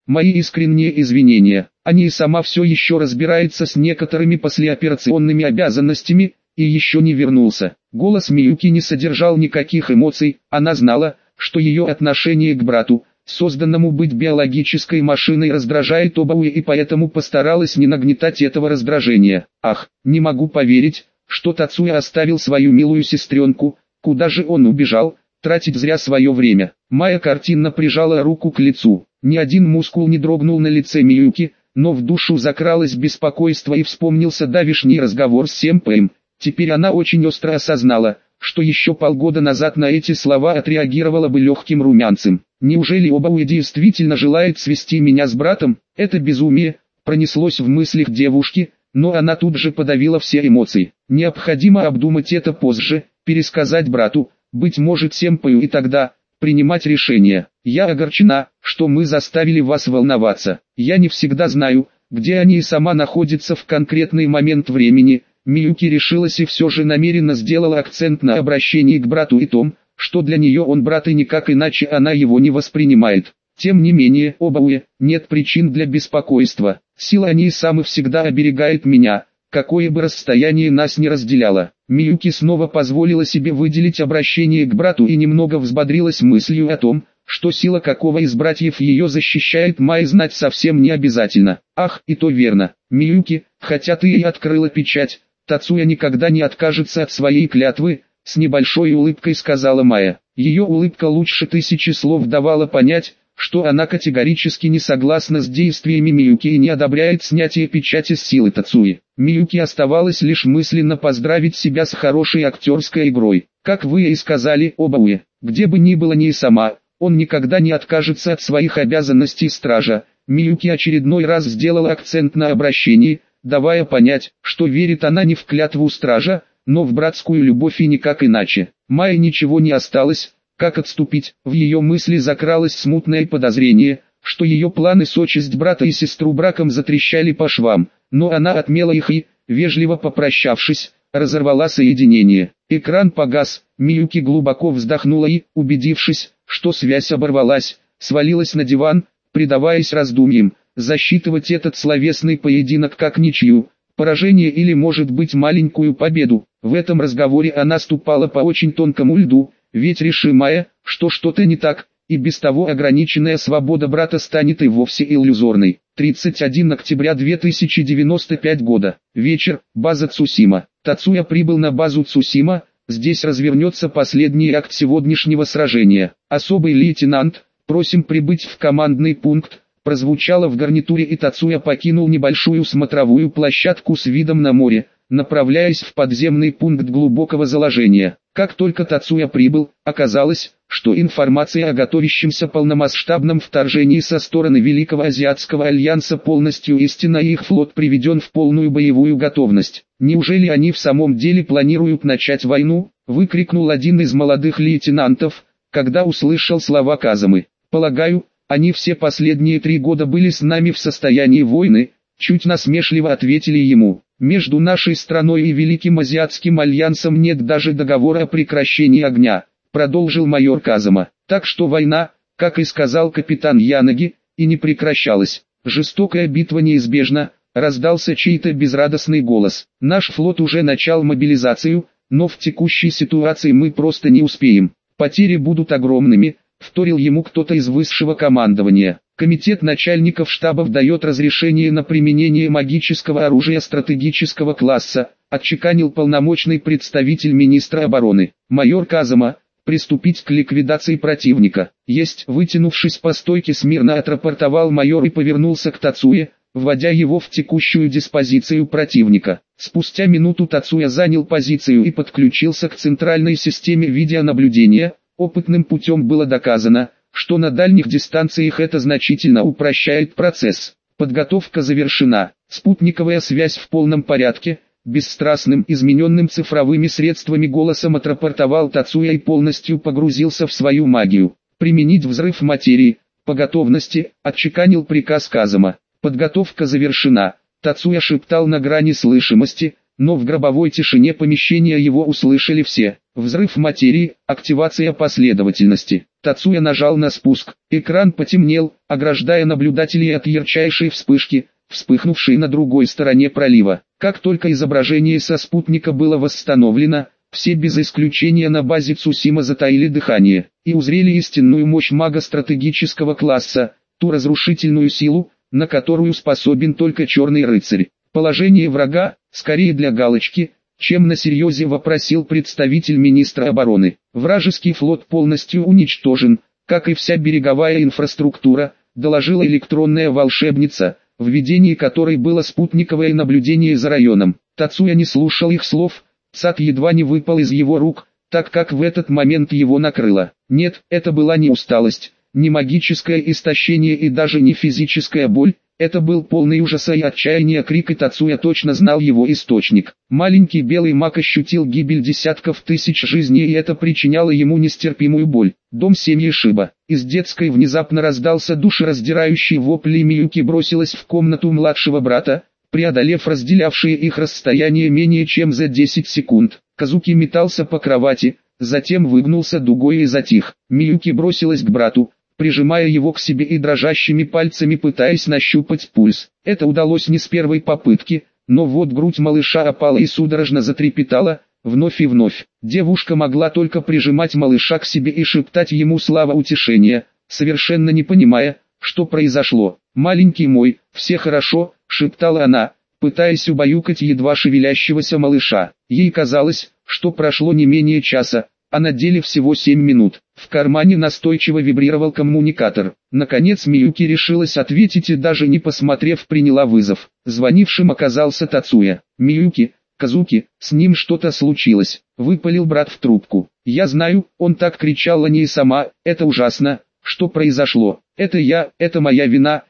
Мои искренние извинения. Они и сама все еще разбирается с некоторыми послеоперационными обязанностями, и еще не вернулся. Голос Миюки не содержал никаких эмоций, она знала, что ее отношение к брату, созданному быть биологической машиной, раздражает Обауэ, и поэтому постаралась не нагнетать этого раздражения. Ах, не могу поверить, что Тацуя оставил свою милую сестренку, куда же он убежал, тратить зря свое время. Майя картинно прижала руку к лицу. Ни один мускул не дрогнул на лице Миюки, но в душу закралось беспокойство и вспомнился давишний разговор с Сэмпэем. Теперь она очень остро осознала, что еще полгода назад на эти слова отреагировала бы легким румянцем. Неужели Обауэ действительно желает свести меня с братом? Это безумие, пронеслось в мыслях девушки, но она тут же подавила все эмоции. Необходимо обдумать это позже, пересказать брату, быть может Сэмпэю, и тогда принимать решение. Я огорчена, что мы заставили вас волноваться. Я не всегда знаю, где они и сама находятся в конкретный момент времени. Миюки решилась и все же намеренно сделала акцент на обращении к брату и том, что для нее он брат и никак иначе она его не воспринимает. Тем не менее, Обауэ, нет причин для беспокойства. Сила они и сам и всегда оберегает меня, какое бы расстояние нас не разделяло. Миюки снова позволила себе выделить обращение к брату и немного взбодрилась мыслью о том, что сила какого из братьев ее защищает, Майе знать совсем не обязательно. Ах, и то верно. Миюки, хотя ты и открыла печать, Тацуя никогда не откажется от своей клятвы, с небольшой улыбкой сказала Майя. Ее улыбка лучше тысячи слов давала понять, что она категорически не согласна с действиями Миюки и не одобряет снятие печати с силы Тацуи. Миюки оставалось лишь мысленно поздравить себя с хорошей актерской игрой. Как вы и сказали, Обауэ, где бы ни было ни и сама, он никогда не откажется от своих обязанностей стража. Миюки очередной раз сделала акцент на обращении, давая понять, что верит она не в клятву стража, но в братскую любовь и никак иначе. Майе ничего не осталось, как отступить. В ее мысли закралось смутное подозрение, что ее планы сочесть брата и сестру браком затрещали по швам, но она отмела их и, вежливо попрощавшись, разорвала соединение. Экран погас, Миюки глубоко вздохнула и, убедившись, что связь оборвалась, свалилась на диван, предаваясь раздумьям, засчитывать этот словесный поединок как ничью, поражение или, может быть, маленькую победу. В этом разговоре она ступала по очень тонкому льду, ведь реши Майя, что что-то не так, и без того ограниченная свобода брата станет и вовсе иллюзорной. 31 октября 2095 года. Вечер. База Цусима. Тацуя прибыл на базу Цусима. Здесь развернется последний акт сегодняшнего сражения. Особый лейтенант, просим прибыть в командный пункт, прозвучало в гарнитуре, и Тацуя покинул небольшую смотровую площадку с видом на море, направляясь в подземный пункт глубокого заложения. Как только Тацуя прибыл, оказалось, что информация о готовящемся полномасштабном вторжении со стороны Великого Азиатского Альянса полностью истинна, и их флот приведен в полную боевую готовность. Неужели они в самом деле планируют начать войну? Выкрикнул один из молодых лейтенантов, когда услышал слова Казамы. Полагаю, они все последние 3 года были с нами в состоянии войны, чуть насмешливо ответили ему. Между нашей страной и Великим Азиатским Альянсом нет даже договора о прекращении огня, продолжил майор Казама. Так что война, как и сказал капитан Янаги, и не прекращалась. Жестокая битва неизбежна, раздался чей-то безрадостный голос. Наш флот уже начал мобилизацию, но в текущей ситуации мы просто не успеем. Потери будут огромными, вторил ему кто-то из высшего командования. Комитет начальников штабов дает разрешение на применение магического оружия стратегического класса, отчеканил полномочный представитель министра обороны. Майор Казама, приступить к ликвидации противника. Есть, вытянувшись по стойке смирно отрапортовал майор и повернулся к Тацуе, вводя его в текущую диспозицию противника. Спустя минуту Тацуя занял позицию и подключился к центральной системе видеонаблюдения. Опытным путем было доказано, что на дальних дистанциях это значительно упрощает процесс. Подготовка завершена, спутниковая связь в полном порядке, бесстрастным, измененным цифровыми средствами голосом отрапортовал Тацуя и полностью погрузился в свою магию. Применить взрыв материи, по готовности, отчеканил приказ Казама. Подготовка завершена, Тацуя шептал на грани слышимости, но в гробовой тишине помещения его услышали все. Взрыв материи, активация последовательности. Тацуя нажал на спуск. Экран потемнел, ограждая наблюдателей от ярчайшей вспышки, вспыхнувшей на другой стороне пролива. Как только изображение со спутника было восстановлено, все без исключения на базе Цусима затаили дыхание и узрели истинную мощь мага стратегического класса, ту разрушительную силу, на которую способен только Черный Рыцарь. Положение врага, скорее для галочки, чем на серьезе, вопросил представитель министра обороны. Вражеский флот полностью уничтожен, как и вся береговая инфраструктура, доложила электронная волшебница, в ведении которой было спутниковое наблюдение за районом. Тацуя не слушал их слов, ЦАД едва не выпал из его рук, так как в этот момент его накрыло. Нет, это была не усталость, не магическое истощение и даже не физическая боль, это был полный ужаса и отчаяния крик, и Тацуя точно знал его источник. Маленький белый маг ощутил гибель десятков тысяч жизней, и это причиняло ему нестерпимую боль. Дом семьи Шиба. Из детской внезапно раздался душераздирающий вопль, и Миюки бросилась в комнату младшего брата, преодолев разделявшие их расстояние менее чем за 10 секунд. Казуки метался по кровати, затем выгнулся дугой и затих. Миюки бросилась к брату, прижимая его к себе и дрожащими пальцами пытаясь нащупать пульс. Это удалось не с первой попытки, но вот грудь малыша опала и судорожно затрепетала, вновь и вновь. Девушка могла только прижимать малыша к себе и шептать ему слова утешения, совершенно не понимая, что произошло. «Маленький мой, все хорошо», — шептала она, пытаясь убаюкать едва шевелящегося малыша. Ей казалось, что прошло не менее часа, а на деле всего 7 минут. В кармане настойчиво вибрировал коммуникатор. Наконец Миюки решилась ответить и даже не посмотрев приняла вызов. Звонившим оказался Тацуя. «Миюки, Казуки, с ним что-то случилось», — выпалил брат в трубку. «Я знаю, он так кричал, не сама, это ужасно. Что произошло? Это моя вина,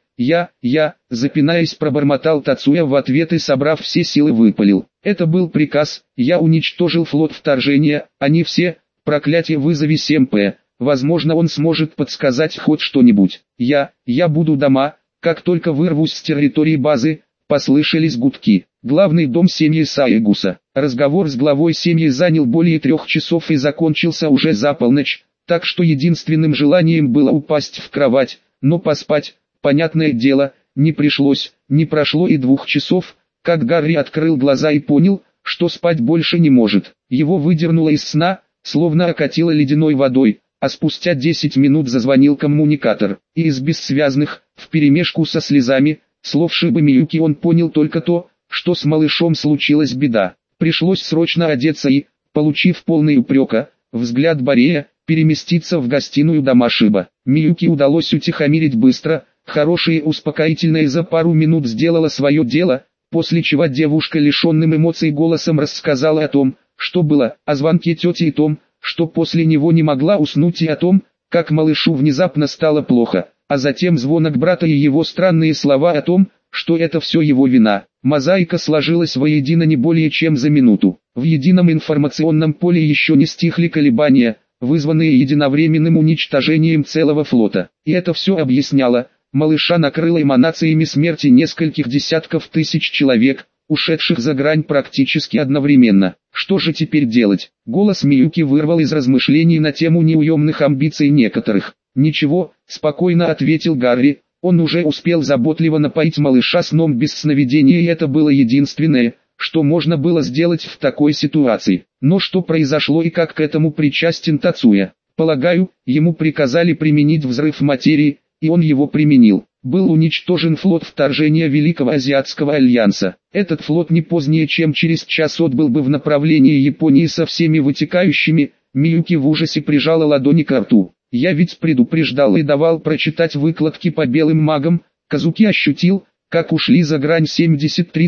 запинаясь, пробормотал Тацуя в ответ и, собрав все силы, выпалил. Это был приказ, я уничтожил флот вторжения, они все, проклятие, вызови СМП, возможно он сможет подсказать хоть что-нибудь. Я буду дома, как только вырвусь с территории базы», послышались гудки. Главный дом семьи Саегуса. Разговор с главой семьи занял более 3 часов и закончился уже за полночь, так что единственным желанием было упасть в кровать, но поспать, понятное дело, не пришлось. Не прошло и 2 часов, как Гарри открыл глаза и понял, что спать больше не может. Его выдернуло из сна, словно окатило ледяной водой, а спустя 10 минут зазвонил коммуникатор, и из бессвязных, вперемешку со слезами, слов Шибы Миюки он понял только то, что с малышом случилась беда. Пришлось срочно одеться и, получив полный упрека, взгляд Борея, переместиться в гостиную дома Шиба. Миюки удалось утихомирить быстро, хорошее успокоительное за пару минут сделало свое дело, после чего девушка лишенным эмоций голосом рассказала о том, что было, о звонке тети и том, что после него не могла уснуть, и о том, как малышу внезапно стало плохо, а затем звонок брата и его странные слова о том, что это все его вина. Мозаика сложилась воедино не более чем за минуту. В едином информационном поле еще не стихли колебания, вызванные единовременным уничтожением целого флота. И это все объясняло, малыша накрыло эманациями смерти нескольких десятков тысяч человек, ушедших за грань практически одновременно. Что же теперь делать? Голос Миюки вырвал из размышлений на тему неуемных амбиций некоторых. «Ничего», — спокойно ответил Гарри, он уже успел заботливо напоить малыша сном без сновидения, и это было единственное, что можно было сделать в такой ситуации. Но что произошло и как к этому причастен Тацуя? Полагаю, ему приказали применить взрыв материи, и он его применил. Был уничтожен флот вторжения Великого Азиатского Альянса. Этот флот не позднее чем через час отбыл бы в направлении Японии со всеми вытекающими. Миюки в ужасе прижала ладони к рту. «Я ведь предупреждал и давал прочитать выкладки по белым магам». Казуки ощутил, как ушли за грань 73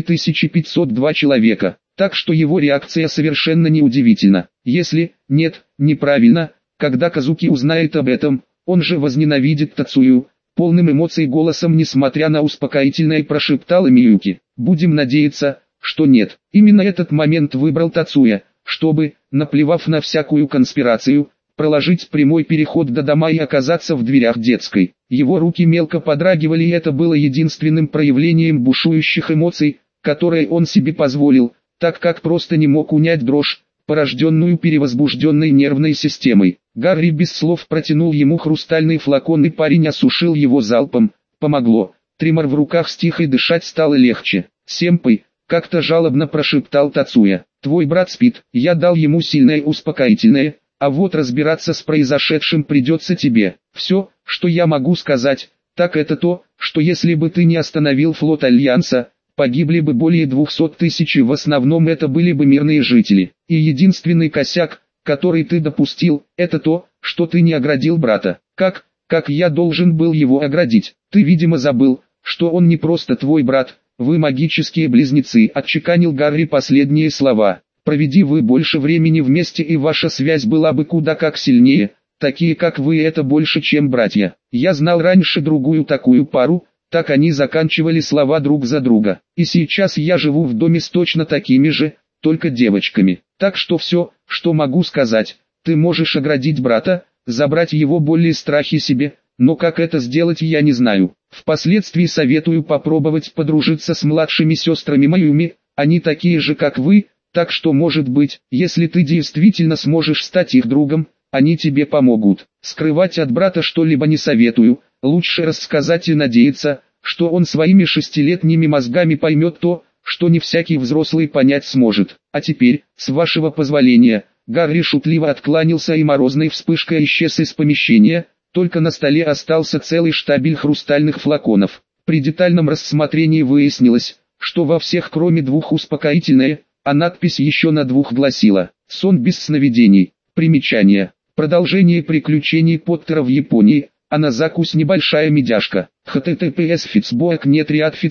502 человека, так что его реакция совершенно неудивительна. Если, нет, неправильно, когда Казуки узнает об этом, он же возненавидит Тацую. Полным эмоций голосом, несмотря на успокоительное, прошептала Миюки. «Будем надеяться, что нет». Именно этот момент выбрал Тацуя, чтобы, наплевав на всякую конспирацию, проложить прямой переход до дома и оказаться в дверях детской. Его руки мелко подрагивали, и это было единственным проявлением бушующих эмоций, которые он себе позволил, так как просто не мог унять дрожь, порожденную перевозбужденной нервной системой. Гарри без слов протянул ему хрустальный флакон, и парень осушил его залпом. Помогло. Тремор в руках стих, и дышать стало легче. «Сэмпай», — как-то жалобно прошептал Тацуя, — «твой брат спит». Я дал ему сильное успокоительное, а вот разбираться с произошедшим придется тебе. Все, что я могу сказать, так это то, что если бы ты не остановил флот Альянса, погибли бы более 200 тысяч, и в основном это были бы мирные жители. И единственный косяк, который ты допустил, это то, что ты не оградил брата. Как я должен был его оградить? Ты, видимо, забыл, что он не просто твой брат, вы магические близнецы, отчеканил Гарри последние слова. Проведи вы больше времени вместе, и ваша связь была бы куда как сильнее. Такие как вы — это больше, чем братья. Я знал раньше другую такую пару, так они заканчивали слова друг за друга. И сейчас я живу в доме с точно такими же, только девочками. Так что все, что могу сказать, ты можешь оградить брата, забрать его боли и страхи себе, но как это сделать, я не знаю. Впоследствии советую попробовать подружиться с младшими сестрами Майюми, они такие же как вы, так что может быть, если ты действительно сможешь стать их другом, они тебе помогут. Скрывать от брата что-либо не советую, лучше рассказать и надеяться, что он своими 6-летними мозгами поймет то, что не всякий взрослый понять сможет. А теперь, с вашего позволения, Гарри шутливо откланялся и морозной вспышкой исчез из помещения, только на столе остался целый штабель хрустальных флаконов. При детальном рассмотрении выяснилось, что во всех кроме 2 успокоительное, а надпись еще на 2 гласила «Сон без сновидений». Примечание. Продолжение приключений Поттера в Японии, а на закус небольшая медяшка. https fitsboak.net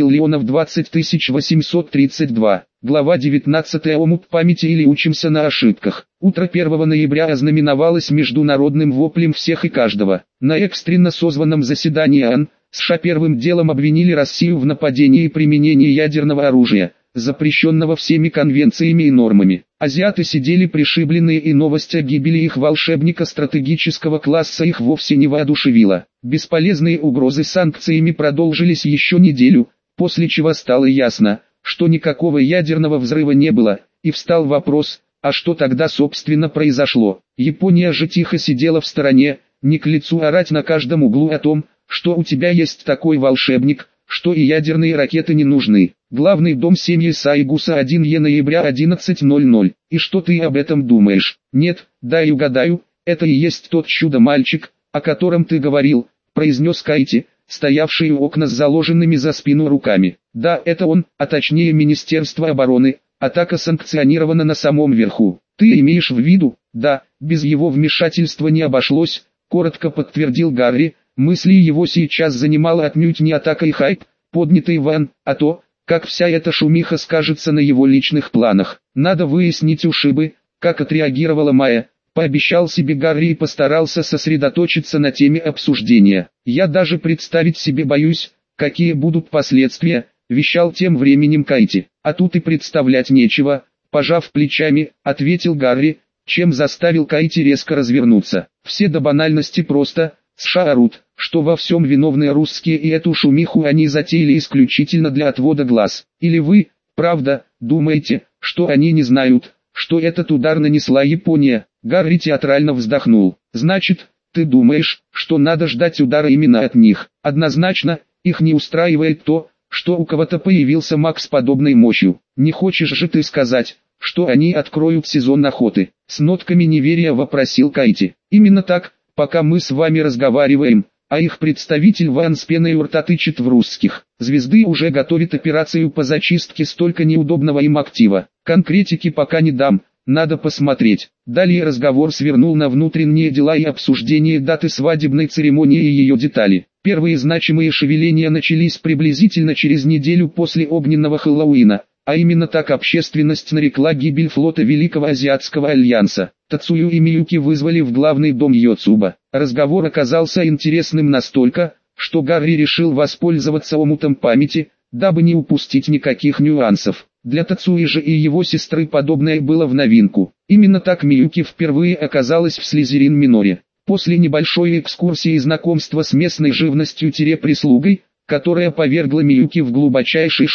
7020832. Глава 19. Омут памяти или учимся на ошибках. Утро 1 ноября ознаменовалось международным воплем всех и каждого. На экстренно созванном заседании ООН, США первым делом обвинили Россию в нападении и применении ядерного оружия, запрещенного всеми конвенциями и нормами. Азиаты сидели пришибленные, и новость о гибели их волшебника стратегического класса их вовсе не воодушевила. Бесполезные угрозы санкциями продолжились еще неделю, после чего стало ясно, что никакого ядерного взрыва не было, и встал вопрос, а что тогда собственно произошло? Япония же тихо сидела в стороне, не к лицу орать на каждом углу о том, что у тебя есть такой волшебник, что и ядерные ракеты не нужны. Главный дом семьи Сайгуса, 1 ноября 11:00. И что ты об этом думаешь? Нет, дай угадаю, это и есть тот чудо-мальчик, о котором ты говорил, произнес Кайти, стоявший у окна с заложенными за спину руками. Да, это он, а точнее Министерство обороны, атака санкционирована на самом верху. Ты имеешь в виду? Да, без его вмешательства не обошлось, коротко подтвердил Гарри. Мысли его сейчас занимала отнюдь не атака и хайп, поднятый Ван, а то, как вся эта шумиха скажется на его личных планах. Надо выяснить у Шибы, как отреагировала Майя, пообещал себе Гарри и постарался сосредоточиться на теме обсуждения. Я даже представить себе боюсь, какие будут последствия, вещал тем временем Кайти. А тут и представлять нечего, пожав плечами, ответил Гарри, чем заставил Кайти резко развернуться. Все до банальности просто. США орут, что во всем виновны русские, и эту шумиху они затеяли исключительно для отвода глаз. Или вы, правда, думаете, что они не знают, что этот удар нанесла Япония? Гарри театрально вздохнул. Значит, ты думаешь, что надо ждать удара именно от них? Однозначно, их не устраивает то, что у кого-то появился маг с подобной мощью. Не хочешь же ты сказать, что они откроют сезон охоты? С нотками неверия вопросил Кайти. Именно так. Пока мы с вами разговариваем, а их представитель Ван с пеной у рта тычет в русских. Звезды уже готовит операцию по зачистке столько неудобного им актива. Конкретики пока не дам, надо посмотреть. Далее разговор свернул на внутренние дела и обсуждение даты свадебной церемонии и ее детали. Первые значимые шевеления начались приблизительно через неделю после огненного Хэллоуина. А именно так общественность нарекла гибель флота Великого Азиатского Альянса. Тацую и Миюки вызвали в главный дом Йоцуба. Разговор оказался интересным настолько, что Гарри решил воспользоваться омутом памяти, дабы не упустить никаких нюансов. Для Тацуи же и его сестры подобное было в новинку. Именно так Миюки впервые оказалась в Слизерин-Миноре. После небольшой экскурсии и знакомства с местной живностью-прислугой, которая повергла Миюки в глубочайший шок,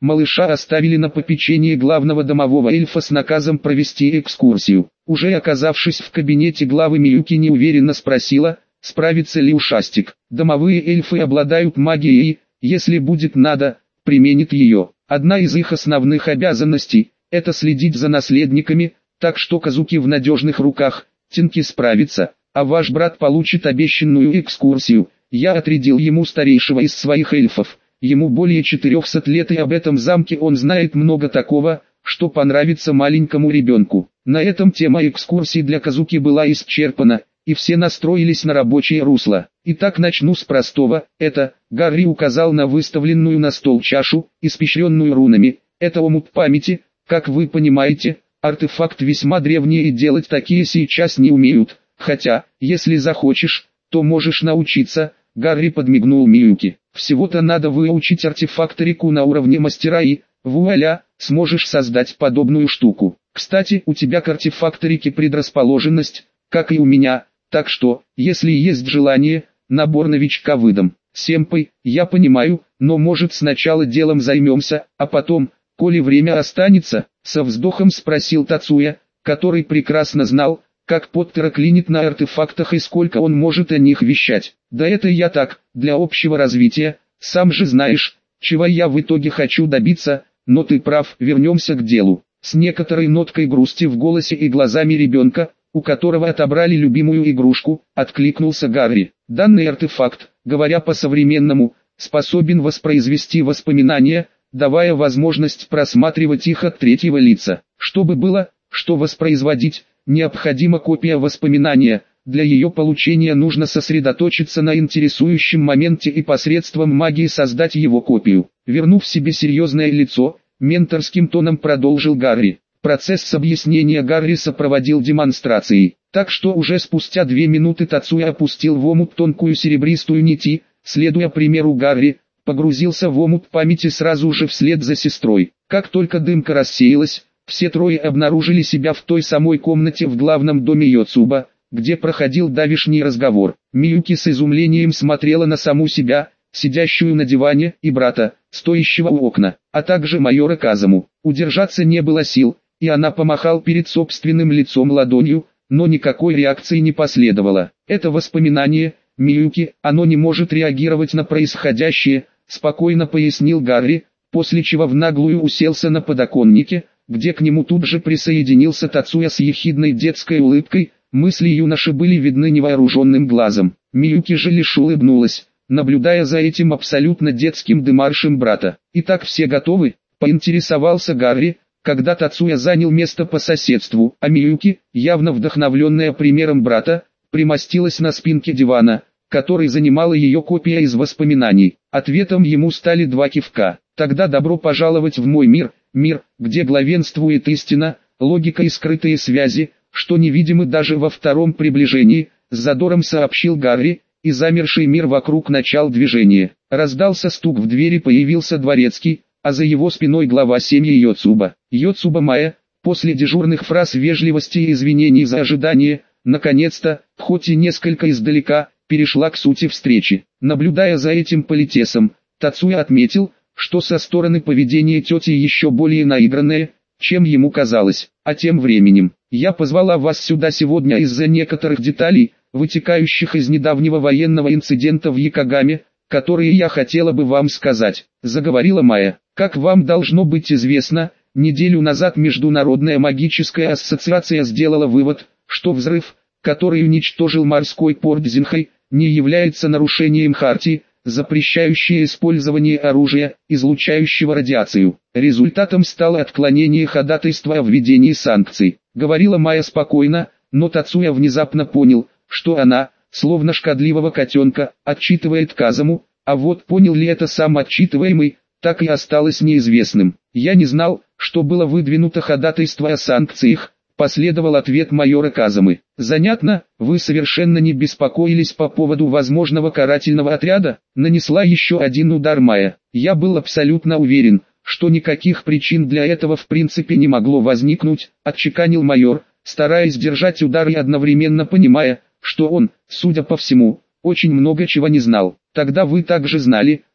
малыша оставили на попечении главного домового эльфа с наказом провести экскурсию. Уже оказавшись в кабинете главы, Миюки неуверенно спросила, справится ли ушастик. Домовые эльфы обладают магией, если будет надо, применит ее. Одна из их основных обязанностей – это следить за наследниками, так что Казуки в надежных руках, Тинки справится, а ваш брат получит обещанную экскурсию. Я отрядил ему старейшего из своих эльфов. Ему более 400 лет, и об этом замке он знает много такого, что понравится маленькому ребенку. На этом тема экскурсий для Казуки была исчерпана, и все настроились на рабочее русло. Итак, начну с простого. Это, Гарри указал на выставленную на стол чашу, испещренную рунами. Это омут памяти, как вы понимаете, артефакт весьма древний, и делать такие сейчас не умеют. Хотя, если захочешь, то можешь научиться. Гарри подмигнул Миюки. Всего-то надо выучить артефакторику на уровне мастера и, вуаля, сможешь создать подобную штуку. Кстати, у тебя к артефакторике предрасположенность, как и у меня, так что, если есть желание, набор новичка выдам. Сэмпэй, я понимаю, но может сначала делом займемся, а потом, коли время останется, со вздохом спросил Тацуя, который прекрасно знал, как Поттера клинит на артефактах и сколько он может о них вещать. Да это я так, для общего развития, сам же знаешь, чего я в итоге хочу добиться, но ты прав, вернемся к делу. С некоторой ноткой грусти в голосе и глазами ребенка, у которого отобрали любимую игрушку, откликнулся Гарри. Данный артефакт, говоря по-современному, способен воспроизвести воспоминания, давая возможность просматривать их от третьего лица. Чтобы было, что воспроизводить, необходима копия воспоминания. Для ее получения нужно сосредоточиться на интересующем моменте и посредством магии создать его копию. Вернув себе серьезное лицо, менторским тоном продолжил Гарри. Процесс объяснения Гарри сопроводил демонстрацией, так что уже спустя 2 минуты Тацуя опустил в омут тонкую серебристую нить и, следуя примеру Гарри, погрузился в омут памяти сразу же вслед за сестрой. Как только дымка рассеялась, все трое обнаружили себя в той самой комнате в главном доме Йоцуба, где проходил давишний разговор. Миюки с изумлением смотрела на саму себя, сидящую на диване, и брата, стоящего у окна, а также майора Казаму. Удержаться не было сил, и она помахал перед собственным лицом ладонью, но никакой реакции не последовало. Это воспоминание, Миюки, оно не может реагировать на происходящее, спокойно пояснил Гарри, после чего в наглую уселся на подоконнике, где к нему тут же присоединился Тацуя с ехидной детской улыбкой. Мысли юноши были видны невооруженным глазом. Миюки же лишь улыбнулась, наблюдая за этим абсолютно детским демаршем брата. «Итак, все готовы?» – поинтересовался Гарри, когда Тацуя занял место по соседству, а Миюки, явно вдохновленная примером брата, примостилась на спинке дивана, который занимала ее копия из воспоминаний. Ответом ему стали 2 кивка. «Тогда добро пожаловать в мой мир, мир, где главенствует истина, логика и скрытые связи, что невидимы даже во втором приближении», с задором сообщил Гарри, и замерший мир вокруг начал движение. Раздался стук в двери, появился дворецкий, а за его спиной глава семьи Йоцуба. Йоцуба Майя, после дежурных фраз вежливости и извинений за ожидание, наконец-то, хоть и несколько издалека, перешла к сути встречи. Наблюдая за этим политесом, Тацуя отметил, что со стороны поведение тети еще более наигранное, чем ему казалось. А тем временем, я позвала вас сюда сегодня из-за некоторых деталей, вытекающих из недавнего военного инцидента в Якогаме, которые я хотела бы вам сказать, заговорила Майя. Как вам должно быть известно, неделю назад Международная магическая ассоциация сделала вывод, что взрыв, который уничтожил морской порт Зинхай, не является нарушением хартии, запрещающей использование оружия, излучающего радиацию. Результатом стало отклонение ходатайства о введении санкций. Говорила Майя спокойно, но Тацуя внезапно понял, что она, словно шкодливого котенка, отчитывает Казаму, а вот понял ли это сам отчитываемый, так и осталось неизвестным. «Я не знал, что было выдвинуто ходатайство о санкциях», последовал ответ майора Казамы. «Занятно, вы совершенно не беспокоились по поводу возможного карательного отряда?» Нанесла еще один удар Майя. «Я был абсолютно уверен, что никаких причин для этого в принципе не могло возникнуть», отчеканил майор, стараясь держать удар и одновременно понимая, что он, судя по всему, очень много чего не знал. «Тогда вы также знали,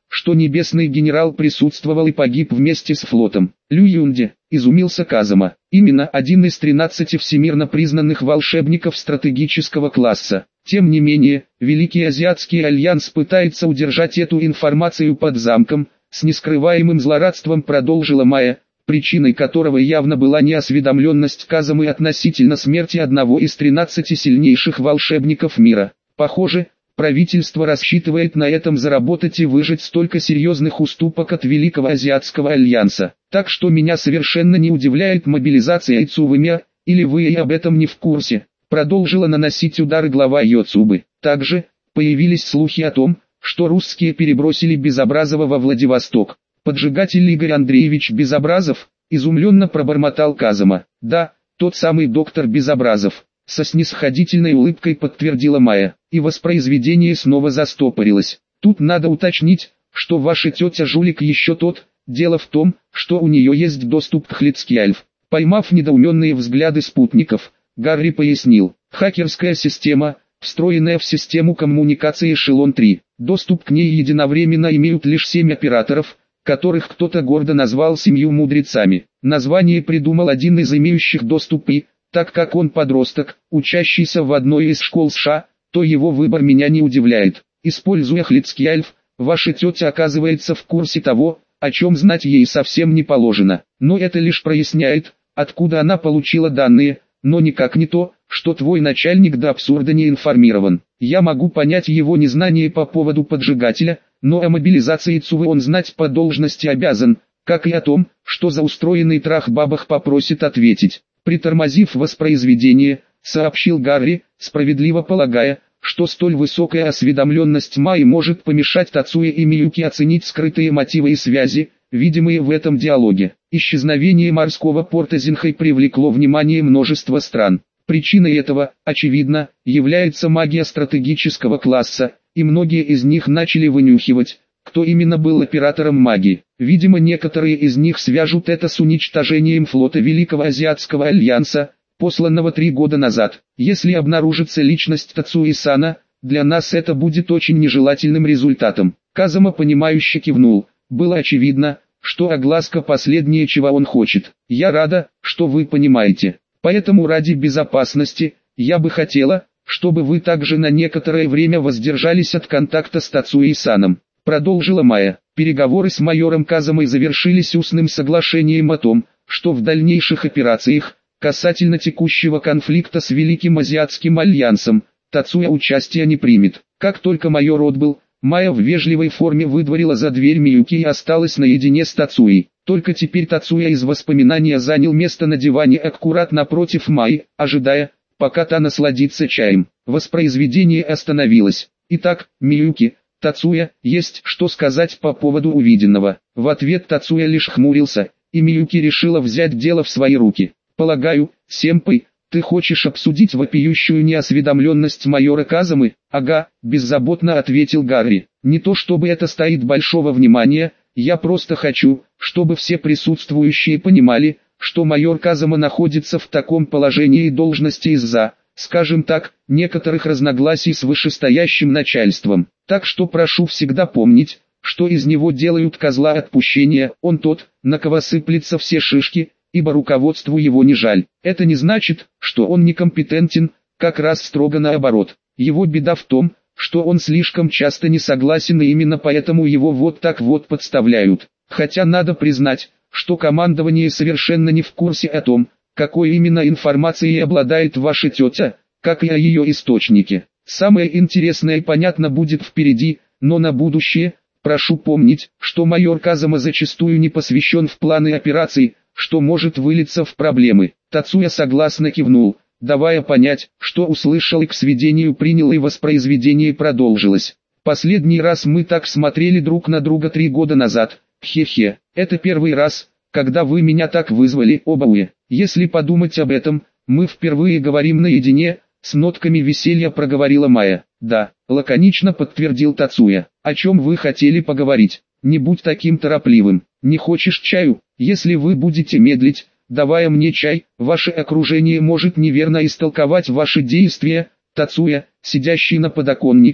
что небесный генерал присутствовал и погиб вместе с флотом. Лю Юнде, изумился Казама, именно один из 13 всемирно признанных волшебников стратегического класса. Тем не менее, Великий Азиатский Альянс пытается удержать эту информацию под замком, с нескрываемым злорадством продолжила Майя, причиной которого явно была неосведомленность Казамы относительно смерти одного из 13 сильнейших волшебников мира. Похоже, правительство рассчитывает на этом заработать и выжать столько серьезных уступок от Великого Азиатского Альянса. Так что меня совершенно не удивляет мобилизация Йоцубы, или вы и об этом не в курсе. Продолжила наносить удары глава Йоцубы. Также, появились слухи о том, что русские перебросили Безобразова во Владивосток. Поджигатель Игорь Андреевич Безобразов, изумленно пробормотал Казама. Да, тот самый доктор Безобразов, со снисходительной улыбкой подтвердила Майя, и воспроизведение снова застопорилось. Тут надо уточнить, что ваша тетя жулик еще тот, дело в том, что у нее есть доступ к Хлицкиальф. Поймав недоуменные взгляды спутников, Гарри пояснил, хакерская система, встроенная в систему коммуникации Эшелон-3. Доступ к ней единовременно имеют лишь 7 операторов, которых кто-то гордо назвал 7 мудрецами. Название придумал один из имеющих доступ и, так как он подросток, учащийся в одной из школ США, то его выбор меня не удивляет. Используя Хлицкиальф, ваша тетя оказывается в курсе того, о чем знать ей совсем не положено. Но это лишь проясняет, откуда она получила данные, но никак не то, что твой начальник до абсурда не информирован. Я могу понять его незнание по поводу поджигателя, но о мобилизации Цувы он знать по должности обязан, как и о том, что за устроенный трах бабах попросит ответить. Притормозив воспроизведение, сообщил Гарри, справедливо полагая, что столь высокая осведомленность Майи может помешать Тацуе и Миюки оценить скрытые мотивы и связи, видимые в этом диалоге. Исчезновение морского порта Зинхай привлекло внимание множества стран. Причиной этого, очевидно, является магия стратегического класса, и многие из них начали вынюхивать, кто именно был оператором магии. Видимо, некоторые из них свяжут это с уничтожением флота Великого Азиатского Альянса, посланного 3 года назад. Если обнаружится личность Тацуи-сана, для нас это будет очень нежелательным результатом. Казама понимающе кивнул. Было очевидно, что огласка последнее, чего он хочет. Я рада, что вы понимаете. Поэтому ради безопасности, я бы хотела, чтобы вы также на некоторое время воздержались от контакта с Тацуи-саном. Продолжила Майя. Переговоры с майором Казамой завершились устным соглашением о том, что в дальнейших операциях, касательно текущего конфликта с Великим Азиатским Альянсом, Тацуя участия не примет. Как только майор отбыл, Майя в вежливой форме выдворила за дверь Миюки и осталась наедине с Тацуей. Только теперь Тацуя из воспоминания занял место на диване аккурат напротив Майи, ожидая, пока та насладится чаем. Воспроизведение остановилось. Итак, Миюки, Тацуя, есть что сказать по поводу увиденного. В ответ Тацуя лишь хмурился, и Миюки решила взять дело в свои руки. Полагаю, сенпай, ты хочешь обсудить вопиющую неосведомленность майора Казамы? Ага, беззаботно ответил Гарри. Не то чтобы это стоит большого внимания, я просто хочу, чтобы все присутствующие понимали, что майор Казама находится в таком положении и должности из-за, скажем так, некоторых разногласий с вышестоящим начальством. Так что прошу всегда помнить, что из него делают козла отпущения, он тот, на кого сыплются все шишки, ибо руководству его не жаль. Это не значит, что он некомпетентен, как раз строго наоборот. Его беда в том, что он слишком часто не согласен, и именно поэтому его вот так вот подставляют. Хотя надо признать, что командование совершенно не в курсе о том, какой именно информацией обладает ваша тетя, как и о ее источнике. Самое интересное понятно будет впереди, но на будущее, прошу помнить, что майор Казама зачастую не посвящен в планы операций, что может вылиться в проблемы. Тацуя согласно кивнул, давая понять, что услышал и к сведению принял, и воспроизведение продолжилось. Последний раз мы так смотрели друг на друга 3 года назад, хе-хе, это первый раз, когда вы меня так вызвали, обауэ. Если подумать об этом, мы впервые говорим наедине, с нотками веселья проговорила Майя. Да, лаконично подтвердил Тацуя. О чем вы хотели поговорить? Не будь таким торопливым. Не хочешь чаю? Если вы будете медлить, давая мне чай, ваше окружение может неверно истолковать ваши действия. Тацуя, сидящий на подоконнике,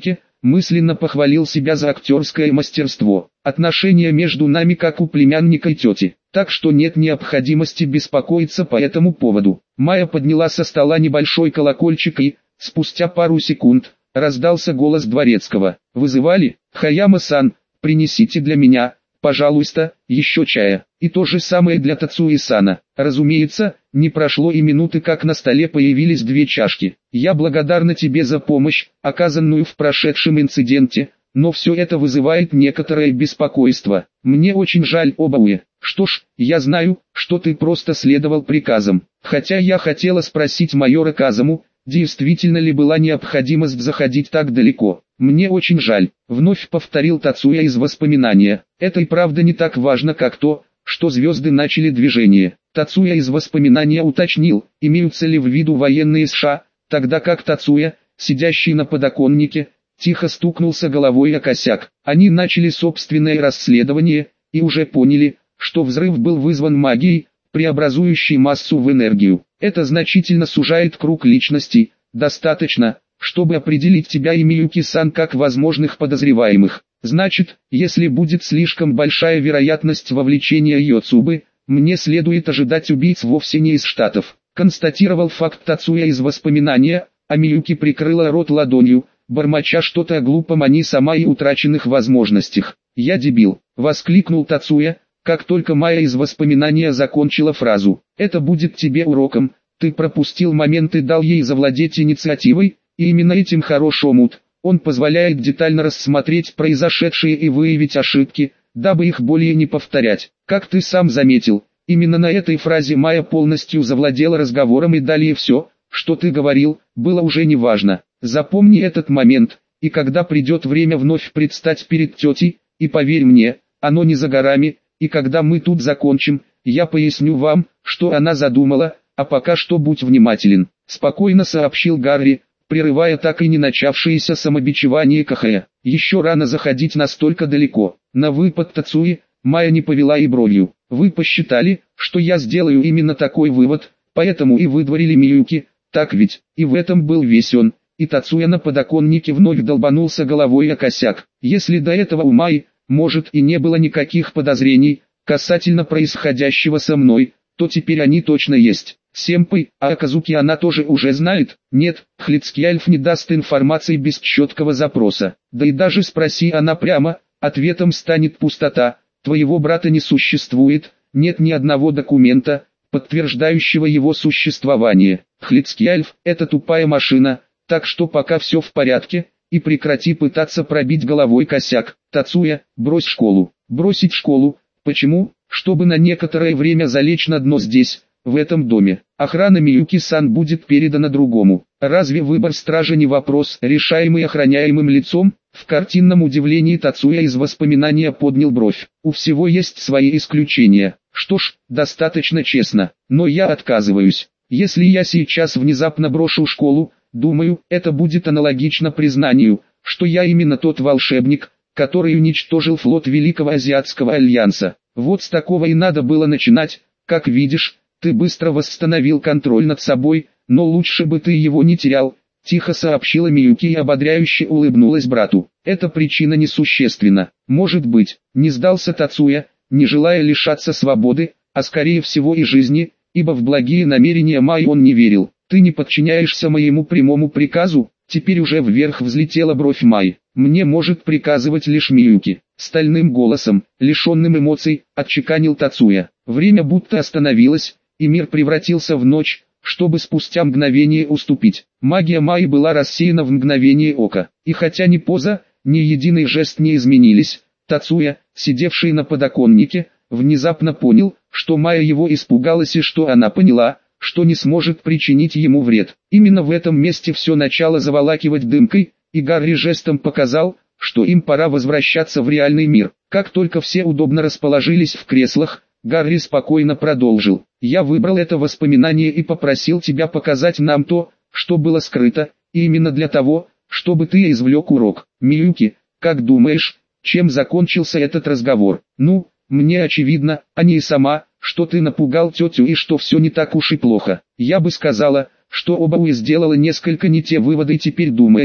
мысленно похвалил себя за актерское мастерство. Отношения между нами как у племянника и тети, так что нет необходимости беспокоиться по этому поводу. Майя подняла со стола небольшой колокольчик и, спустя пару секунд, раздался голос дворецкого. «Вызывали? Хаяма-сан, принесите для меня, пожалуйста, еще чая». И то же самое для Тацуи-сана. Разумеется, не прошло и минуты, как на столе появились 2 чашки. «Я благодарна тебе за помощь, оказанную в прошедшем инциденте, но все это вызывает некоторое беспокойство. Мне очень жаль, Обауэ. Что ж, я знаю, что ты просто следовал приказам. Хотя я хотела спросить майора Казаму, действительно ли была необходимость заходить так далеко. Мне очень жаль», — вновь повторил Тацуя из воспоминания. «Это и правда не так важно, как то, что звезды начали движение». Тацуя из воспоминания уточнил, имеются ли в виду военные США, тогда как Тацуя, сидящий на подоконнике, тихо стукнулся головой о косяк. Они начали собственное расследование, и уже поняли, что взрыв был вызван магией, преобразующей массу в энергию. Это значительно сужает круг личностей, достаточно, чтобы определить тебя и Миюки-сан как возможных подозреваемых. Значит, если будет слишком большая вероятность вовлечения Йоцубы, мне следует ожидать убийц вовсе не из Штатов. Констатировал факт Тацуя из воспоминания, а Миюки прикрыла рот ладонью, бормоча что-то о глупом они сама и утраченных возможностях. «Я дебил», — воскликнул Тацуя, как только Майя из воспоминания закончила фразу. «Это будет тебе уроком, ты пропустил момент и дал ей завладеть инициативой, и именно этим хорош омут. Он позволяет детально рассмотреть произошедшее и выявить ошибки, дабы их более не повторять. Как ты сам заметил, именно на этой фразе Майя полностью завладела разговором, и далее все, что ты говорил, было уже неважно. Запомни этот момент, и когда придет время вновь предстать перед тетей, и поверь мне, оно не за горами, и когда мы тут закончим, я поясню вам, что она задумала, а пока что будь внимателен», — спокойно сообщил Гарри, прерывая так и не начавшееся самобичевание Кахэ. Еще рано заходить настолько далеко. На выпад Тацуи Майя не повела и бровью. «Вы посчитали, что я сделаю именно такой вывод, поэтому и выдворили Миюки, так ведь?» И в этом был весь он. И Тацуя на подоконнике вновь долбанулся головой о косяк. Если до этого у Майи, может, и не было никаких подозрений касательно происходящего со мной, то теперь они точно есть. Сэмпэй, а о Казуки она тоже уже знает? Нет, Хлицкий эльф не даст информации без четкого запроса. Да и даже спроси она прямо, ответом станет пустота. Твоего брата не существует, нет ни одного документа, подтверждающего его существование. Хлицкий эльф – это тупая машина, так что пока все в порядке, и прекрати пытаться пробить головой косяк. Тацуя, брось школу. Бросить школу? Почему? Чтобы на некоторое время залечь на дно здесь, в этом доме. Охрана Миюки-сан будет передана другому. Разве выбор стража не вопрос, решаемый охраняемым лицом? В картинном удивлении Тацуя из воспоминания поднял бровь. У всего есть свои исключения. Что ж, достаточно честно, но я отказываюсь. Если я сейчас внезапно брошу школу, думаю, это будет аналогично признанию, что я именно тот волшебник, который уничтожил флот Великого Азиатского Альянса. Вот с такого и надо было начинать. Как видишь, ты быстро восстановил контроль над собой, но лучше бы ты его не терял, тихо сообщила Миюки и ободряюще улыбнулась брату. Эта причина несущественна. Может быть, не сдался Тацуя, не желая лишаться свободы, а скорее всего и жизни, ибо в благие намерения Майи он не верил. Ты не подчиняешься моему прямому приказу? Теперь уже вверх взлетела бровь Майи. Мне может приказывать лишь Миюки. Стальным голосом, лишенным эмоций, отчеканил Тацуя. Время будто остановилось, и мир превратился в ночь, чтобы спустя мгновение уступить. Магия Майи была рассеяна в мгновение ока. И хотя ни поза, ни единый жест не изменились, Тацуя, сидевший на подоконнике, внезапно понял, что Майя его испугалась и что она поняла, что не сможет причинить ему вред. Именно в этом месте все начало заволакивать дымкой, и Гарри жестом показал, что им пора возвращаться в реальный мир. Как только все удобно расположились в креслах, Гарри спокойно продолжил. «Я выбрал это воспоминание и попросил тебя показать нам то, что было скрыто, и именно для того, чтобы ты извлек урок. Миюки, как думаешь, чем закончился этот разговор?» «Ну, мне очевидно, а не и сама, что ты напугал тетю и что все не так уж и плохо. Я бы сказала, что Обауэ сделала несколько не те выводы и теперь думает,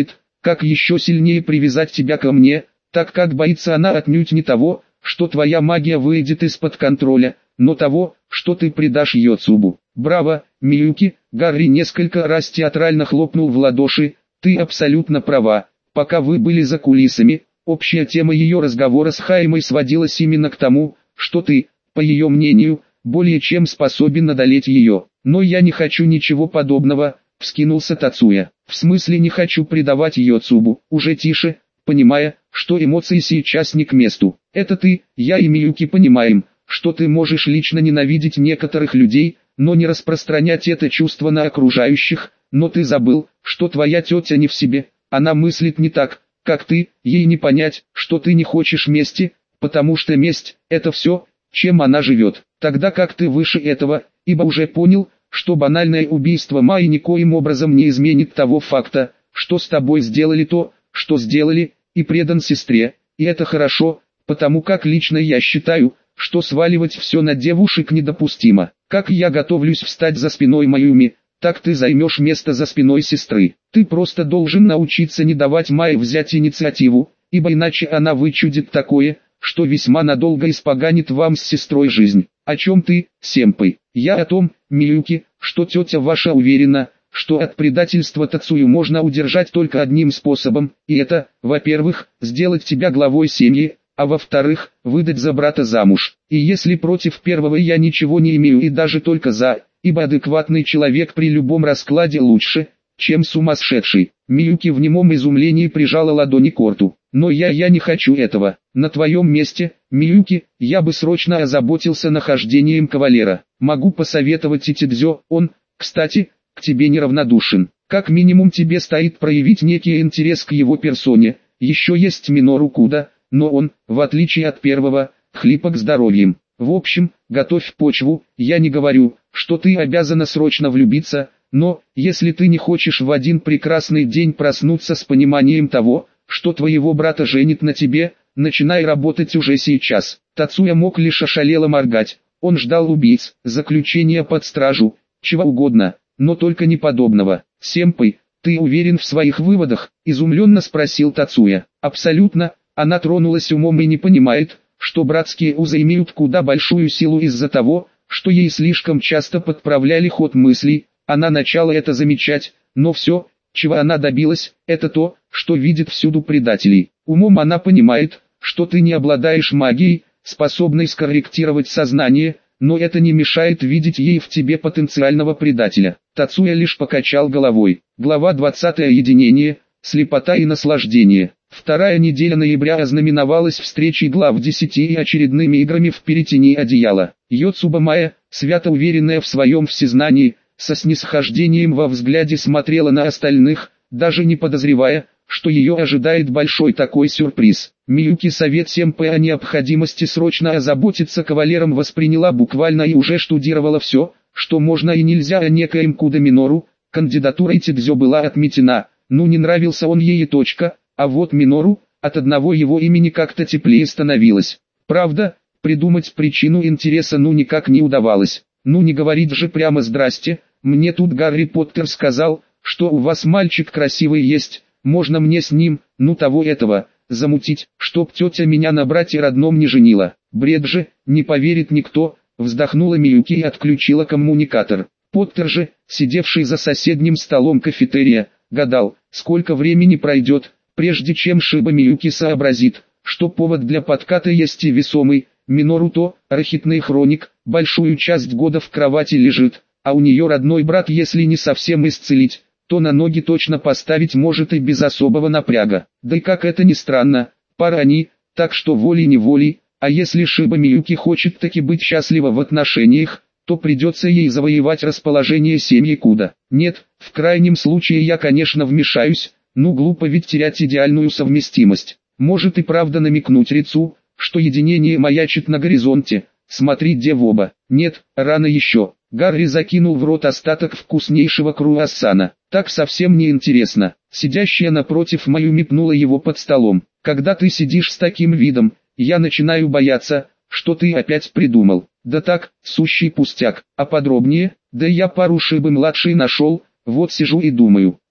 как еще сильнее привязать тебя ко мне, так как боится она отнюдь не того, что твоя магия выйдет из-под контроля, но того, что ты предашь Йоцубу. Браво, Миюки, Гарри несколько раз театрально хлопнул в ладоши, ты абсолютно права. Пока вы были за кулисами, общая тема ее разговора с Хаймой сводилась именно к тому, что ты, по ее мнению, более чем способен одолеть ее. Но я не хочу ничего подобного, вскинулся Тацуя. В смысле не хочу предавать Йоцубу, уже тише, понимая, что эмоции сейчас не к месту. Это ты, я и Миюки понимаем, что ты можешь лично ненавидеть некоторых людей, но не распространять это чувство на окружающих, но ты забыл, что твоя тетя не в себе, она мыслит не так, как ты, ей не понять, что ты не хочешь мести, потому что месть – это все, чем она живет, тогда как ты выше этого, ибо уже понял, что банальное убийство Майи никоим образом не изменит того факта, что с тобой сделали то, что сделали, и предан сестре, и это хорошо, потому как лично я считаю, что сваливать все на девушек недопустимо. Как я готовлюсь встать за спиной Майюми, так ты займешь место за спиной сестры. Ты просто должен научиться не давать Майе взять инициативу, ибо иначе она вычудит такое, что весьма надолго испоганит вам с сестрой жизнь. О чем ты, сэмпай? Я о том, Миюки, что тетя ваша уверена, что от предательства Тацую можно удержать только одним способом, и это, во-первых, сделать тебя главой семьи, а во-вторых, выдать за брата замуж. И если против первого я ничего не имею и даже только за, ибо адекватный человек при любом раскладе лучше, чем сумасшедший. Миюки в немом изумлении прижала ладони к рту. Но я не хочу этого. На твоем месте, Миюки, я бы срочно озаботился нахождением кавалера. Могу посоветовать Итидзё, он, кстати, к тебе неравнодушен. Как минимум тебе стоит проявить некий интерес к его персоне. Еще есть Минору Куда, но он, в отличие от первого, хлипок здоровьем. В общем, готовь почву, я не говорю, что ты обязана срочно влюбиться, но, если ты не хочешь в один прекрасный день проснуться с пониманием того, что твоего брата женит на тебе, начинай работать уже сейчас. Тацуя мог лишь ошалело моргать, он ждал убийц, заключения под стражу, чего угодно, но только не подобного. Сэмпай, ты уверен в своих выводах? Изумленно спросил Тацуя. Абсолютно. Она тронулась умом и не понимает, что братские узы имеют куда большую силу из-за того, что ей слишком часто подправляли ход мыслей. Она начала это замечать, но все, чего она добилась, это то, что видит всюду предателей. Умом она понимает, что ты не обладаешь магией, способной скорректировать сознание, но это не мешает видеть ей в тебе потенциального предателя. Тацуя лишь покачал головой. Глава 20. Единение, слепота и наслаждение. Вторая неделя ноября ознаменовалась встречей глав 10 и очередными играми в перетяни одеяла. Йоцуба Майя, свято уверенная в своем всезнании, со снисхождением во взгляде смотрела на остальных, даже не подозревая, что ее ожидает большой такой сюрприз. Миюки совет сэмпай о необходимости срочно озаботиться кавалером восприняла буквально и уже штудировала все, что можно и нельзя о некоем Куда Минору. Кандидатура Итидзё была отметена, не нравился он ей и точка, а вот Минору, от одного его имени как-то теплее становилось. Правда, придумать причину интереса никак не удавалось. Не говорить же прямо «здрасте», мне тут Гарри Поттер сказал, что у вас мальчик красивый есть, можно мне с ним, того этого, замутить, чтоб тетя меня на брате родном не женила. Бред же, не поверит никто, вздохнула Миюки и отключила коммуникатор. Поттер же, сидевший за соседним столом кафетерия, гадал, сколько времени пройдет, прежде чем Шиба Миюки сообразит, что повод для подката есть и весомый. Минору то, рахитный хроник, большую часть года в кровати лежит, а у нее родной брат если не совсем исцелить, то на ноги точно поставить может и без особого напряга. Да и как это ни странно, пара они, так что волей-неволей, а если Шиба Миюки хочет таки быть счастлива в отношениях, то придется ей завоевать расположение семьи Куда. Нет, в крайнем случае я конечно вмешаюсь, глупо ведь терять идеальную совместимость. Может и правда намекнуть Рицу, что единение маячит на горизонте, смотри где в оба. Нет, рано еще. Гарри закинул в рот остаток вкуснейшего круассана. Так совсем не интересно. Сидящая напротив Майюми пнула его под столом. Когда ты сидишь с таким видом, я начинаю бояться, что ты опять придумал. Да так, сущий пустяк. А подробнее? Да я пару Шибы младший нашел, вот сижу и думаю.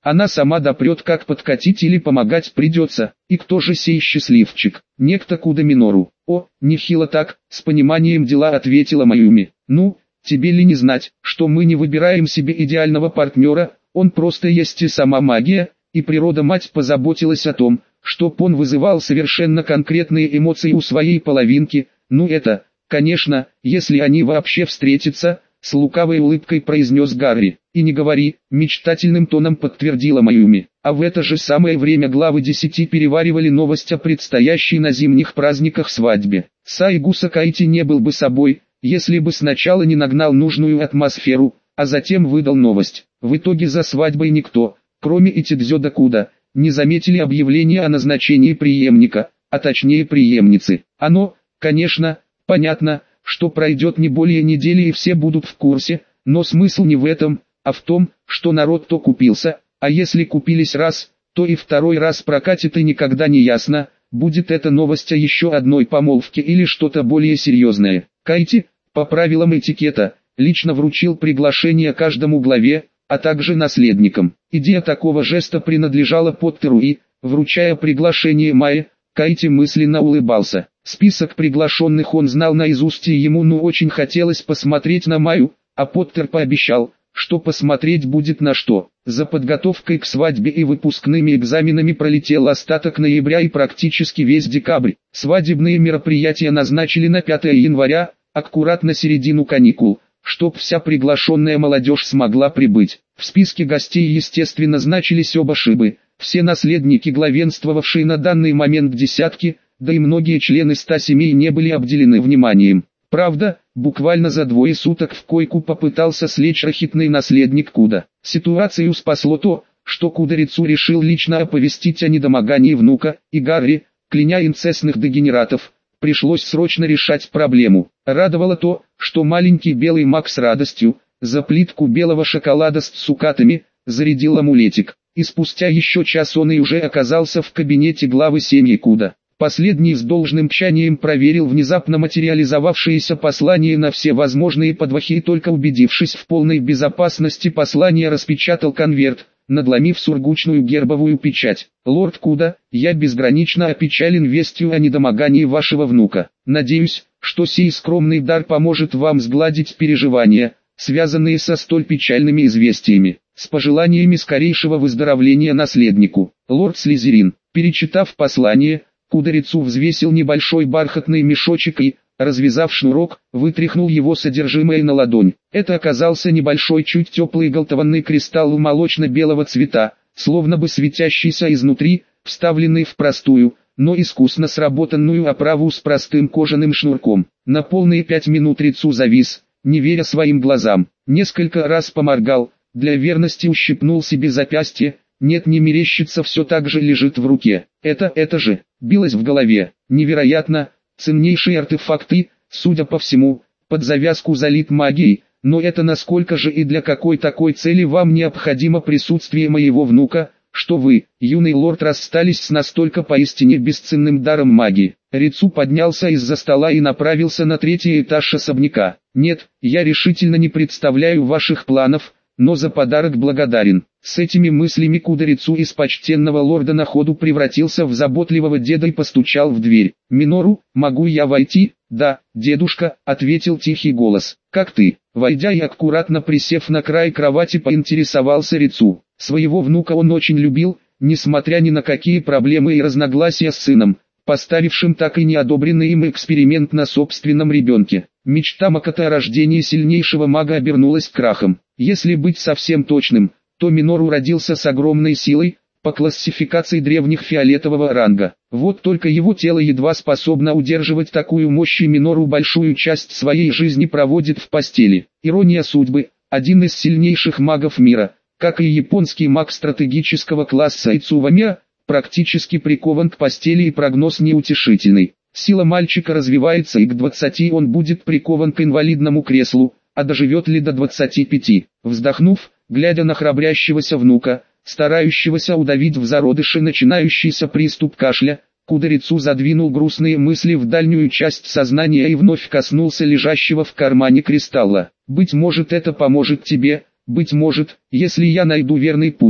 Она сама допрет, как подкатить или помогать придется. И кто же сей счастливчик? Некто Куда Минору. О, нехило так, с пониманием дела ответила Майюми. Ну, тебе ли не знать, что мы не выбираем себе идеального партнера, он просто есть и сама магия, и природа-мать позаботилась о том, чтоб он вызывал совершенно конкретные эмоции у своей половинки. Ну это, конечно, если они вообще встретятся, с лукавой улыбкой произнес Гарри. И не говори, мечтательным тоном подтвердила Майюми. А в это же самое время главы 10 переваривали новость о предстоящей на зимних праздниках свадьбе. Сайгуса Кайти не был бы собой, если бы сначала не нагнал нужную атмосферу, а затем выдал новость. В итоге за свадьбой никто, кроме Итидзё Докуда, не заметили объявления о назначении преемника, а точнее преемницы. Оно, конечно, понятно, что пройдет не более недели и все будут в курсе, но смысл не в этом, а в том, что народ то купился, а если купились раз, то и второй раз прокатит и никогда не ясно, будет эта новость о еще одной помолвке или что-то более серьезное. Кайти, по правилам этикета, лично вручил приглашение каждому главе, а также наследникам. Идея такого жеста принадлежала Поттеру и, вручая приглашение Майе, Кайти мысленно улыбался. Список приглашенных он знал наизусть и ему очень хотелось посмотреть на Майю, а Поттер пообещал, что посмотреть будет на что. За подготовкой к свадьбе и выпускными экзаменами пролетел остаток ноября и практически весь декабрь. Свадебные мероприятия назначили на 5 января, аккуратно середину каникул, чтоб вся приглашенная молодежь смогла прибыть. В списке гостей естественно значились оба шибы, все наследники главенствовавшие на данный момент десятки, да и многие члены 100 семей не были обделены вниманием. Правда, буквально за 2 суток в койку попытался слечь крохотный наследник Куда. Ситуацию спасло то, что Кударицу решил лично оповестить о недомогании внука, и Гарри, кляня инцестных дегенератов, пришлось срочно решать проблему. Радовало то, что маленький белый маг с радостью, за плитку белого шоколада с цукатами, зарядил амулетик, и спустя еще час он и уже оказался в кабинете главы семьи Куда. Последний с должным тщанием проверил внезапно материализовавшееся послание на все возможные подвохи и только убедившись в полной безопасности послания распечатал конверт, надломив сургучную гербовую печать. «Лорд Куда, я безгранично опечален вестью о недомогании вашего внука. Надеюсь, что сей скромный дар поможет вам сгладить переживания, связанные со столь печальными известиями. С пожеланиями скорейшего выздоровления наследнику. Лорд Слизерин». Перечитав послание, Кударицу взвесил небольшой бархатный мешочек и, развязав шнурок, вытряхнул его содержимое на ладонь. Это оказался небольшой чуть теплый галтованный кристалл молочно-белого цвета, словно бы светящийся изнутри, вставленный в простую, но искусно сработанную оправу с простым кожаным шнурком. На полные 5 минут Рицу завис, не веря своим глазам. Несколько раз поморгал, для верности ущипнул себе запястье. Нет, не мерещится, все так же лежит в руке. Это же, билось в голове. Невероятно, ценнейшие артефакты, судя по всему, под завязку залит магией, но это насколько же и для какой такой цели вам необходимо присутствие моего внука, что вы, юный лорд, расстались с настолько поистине бесценным даром магии. Рицу поднялся из-за стола и направился на 3-й этаж особняка. Нет, я решительно не представляю ваших планов, но за подарок благодарен. С этими мыслями Кударицу из почтенного лорда на ходу превратился в заботливого деда и постучал в дверь. «Минору, могу я войти?» «Да, дедушка», — ответил тихий голос. «Как ты?» Войдя и аккуратно присев на край кровати, поинтересовался Рицу. Своего внука он очень любил, несмотря ни на какие проблемы и разногласия с сыном, поставившим так и не одобренный им эксперимент на собственном ребенке. Мечта Макото о рождении сильнейшего мага обернулась крахом. Если быть совсем точным, то Минору родился с огромной силой, по классификации древних фиолетового ранга. Вот только его тело едва способно удерживать такую мощь, и Минору большую часть своей жизни проводит в постели. Ирония судьбы, один из сильнейших магов мира, как и японский маг стратегического класса Ицувами, практически прикован к постели, и прогноз неутешительный. Сила мальчика развивается, и к 20 он будет прикован к инвалидному креслу, а доживет ли до 25? Вздохнув, глядя на храбрящегося внука, старающегося удавить в зародыше начинающийся приступ кашля, Кударицу задвинул грустные мысли в дальнюю часть сознания и вновь коснулся лежащего в кармане кристалла. «Быть может, это поможет тебе, быть может, если я найду верный путь,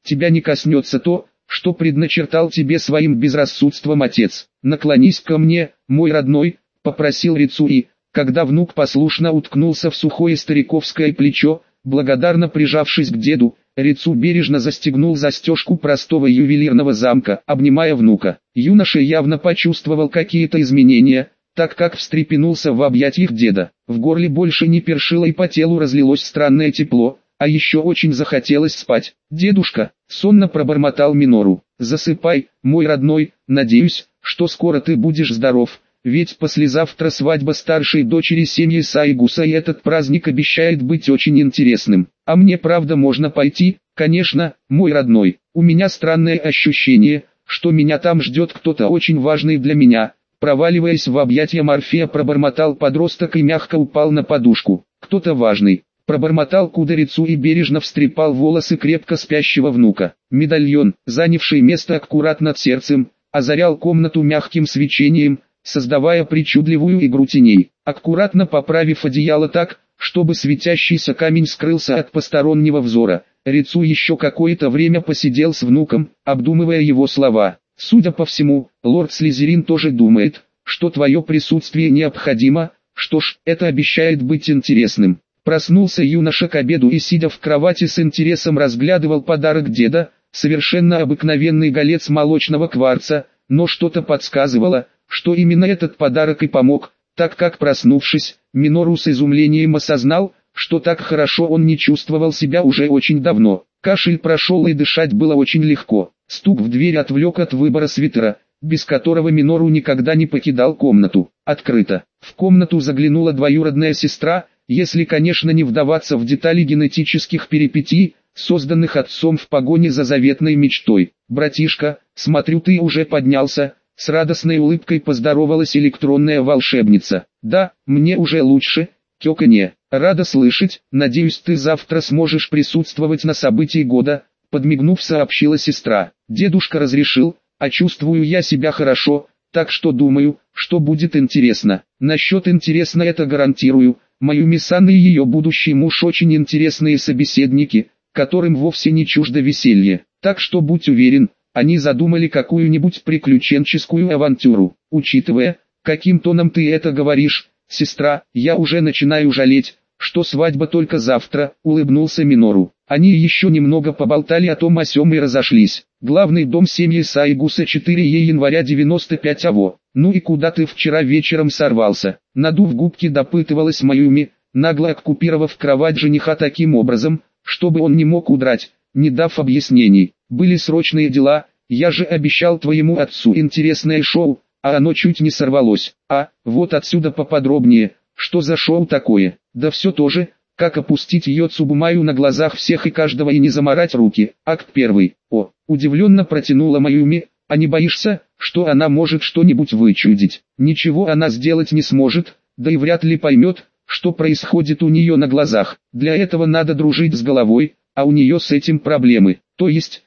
тебя не коснется то, что предначертал тебе своим безрассудством отец. Наклонись ко мне, мой родной, попросил Рицуи, когда внук послушно уткнулся в сухое стариковское плечо, благодарно прижавшись к деду. Рицу бережно застегнул застежку простого ювелирного замка, обнимая внука. Юноша явно почувствовал какие-то изменения, так как встрепенулся в объятиях деда. В горле больше не першило и по телу разлилось странное тепло, а еще очень захотелось спать. «Дедушка», — сонно пробормотал Минору, — «засыпай, мой родной, надеюсь, что скоро ты будешь здоров, ведь послезавтра свадьба старшей дочери семьи Сайгуса, и этот праздник обещает быть очень интересным. А мне правда можно пойти?» «Конечно, мой родной, у меня странное ощущение, что меня там ждет кто-то очень важный для меня». Проваливаясь в объятия Морфея, пробормотал подросток и мягко упал на подушку. «Кто-то важный», — пробормотал Кударицу и бережно встрепал волосы крепко спящего внука. Медальон, занявший место аккурат над сердцем, озарял комнату мягким свечением, создавая причудливую игру теней. Аккуратно поправив одеяло так, чтобы светящийся камень скрылся от постороннего взора, Рицу еще какое-то время посидел с внуком, обдумывая его слова. «Судя по всему, лорд Слизерин тоже думает, что твое присутствие необходимо, что ж, это обещает быть интересным». Проснулся юноша к обеду и, сидя в кровати, с интересом разглядывал подарок деда, совершенно обыкновенный голец молочного кварца, но что-то подсказывало, что именно этот подарок и помог, так как, проснувшись, Минору с изумлением осознал, что так хорошо он не чувствовал себя уже очень давно. Кашель прошел и дышать было очень легко. Стук в дверь отвлек от выбора свитера, без которого Минору никогда не покидал комнату. Открыто. В комнату заглянула двоюродная сестра, если, конечно, не вдаваться в детали генетических перипетий, созданных отцом в погоне за заветной мечтой. «Братишка, смотрю, ты уже поднялся», — с радостной улыбкой поздоровалась электронная волшебница. «Да, мне уже лучше, кёканье. Рада слышать, надеюсь, ты завтра сможешь присутствовать на событии года», — подмигнув, сообщила сестра. «Дедушка разрешил, а чувствую я себя хорошо, так что думаю, что будет интересно». «Насчет интересно это гарантирую, Маюми-сан и ее будущий муж очень интересные собеседники, которым вовсе не чуждо веселье. Так что будь уверен, они задумали какую-нибудь приключенческую авантюру. Учитывая, каким тоном ты это говоришь, сестра, я уже начинаю жалеть, что свадьба только завтра», — улыбнулся Минору. Они еще немного поболтали о том о сём и разошлись. Главный дом семьи Сайгуса, 4 января 95 аво. «Ну и куда ты вчера вечером сорвался?» Надув губки, допытывалась Маюми, нагло оккупировав кровать жениха таким образом, чтобы он не мог удрать, не дав объяснений. «Были срочные дела, я же обещал твоему отцу интересное шоу, а оно чуть не сорвалось. А, вот отсюда поподробнее, что за шоу такое?» «Да все то же, как опустить ее Цубумаю на глазах всех и каждого и не замарать руки». Акт 1. «О», удивленно протянула Маюми, «а не боишься, что она может что-нибудь вычудить?» «Ничего она сделать не сможет, да и вряд ли поймет, что происходит у нее на глазах. Для этого надо дружить с головой, а у нее с этим проблемы». То есть,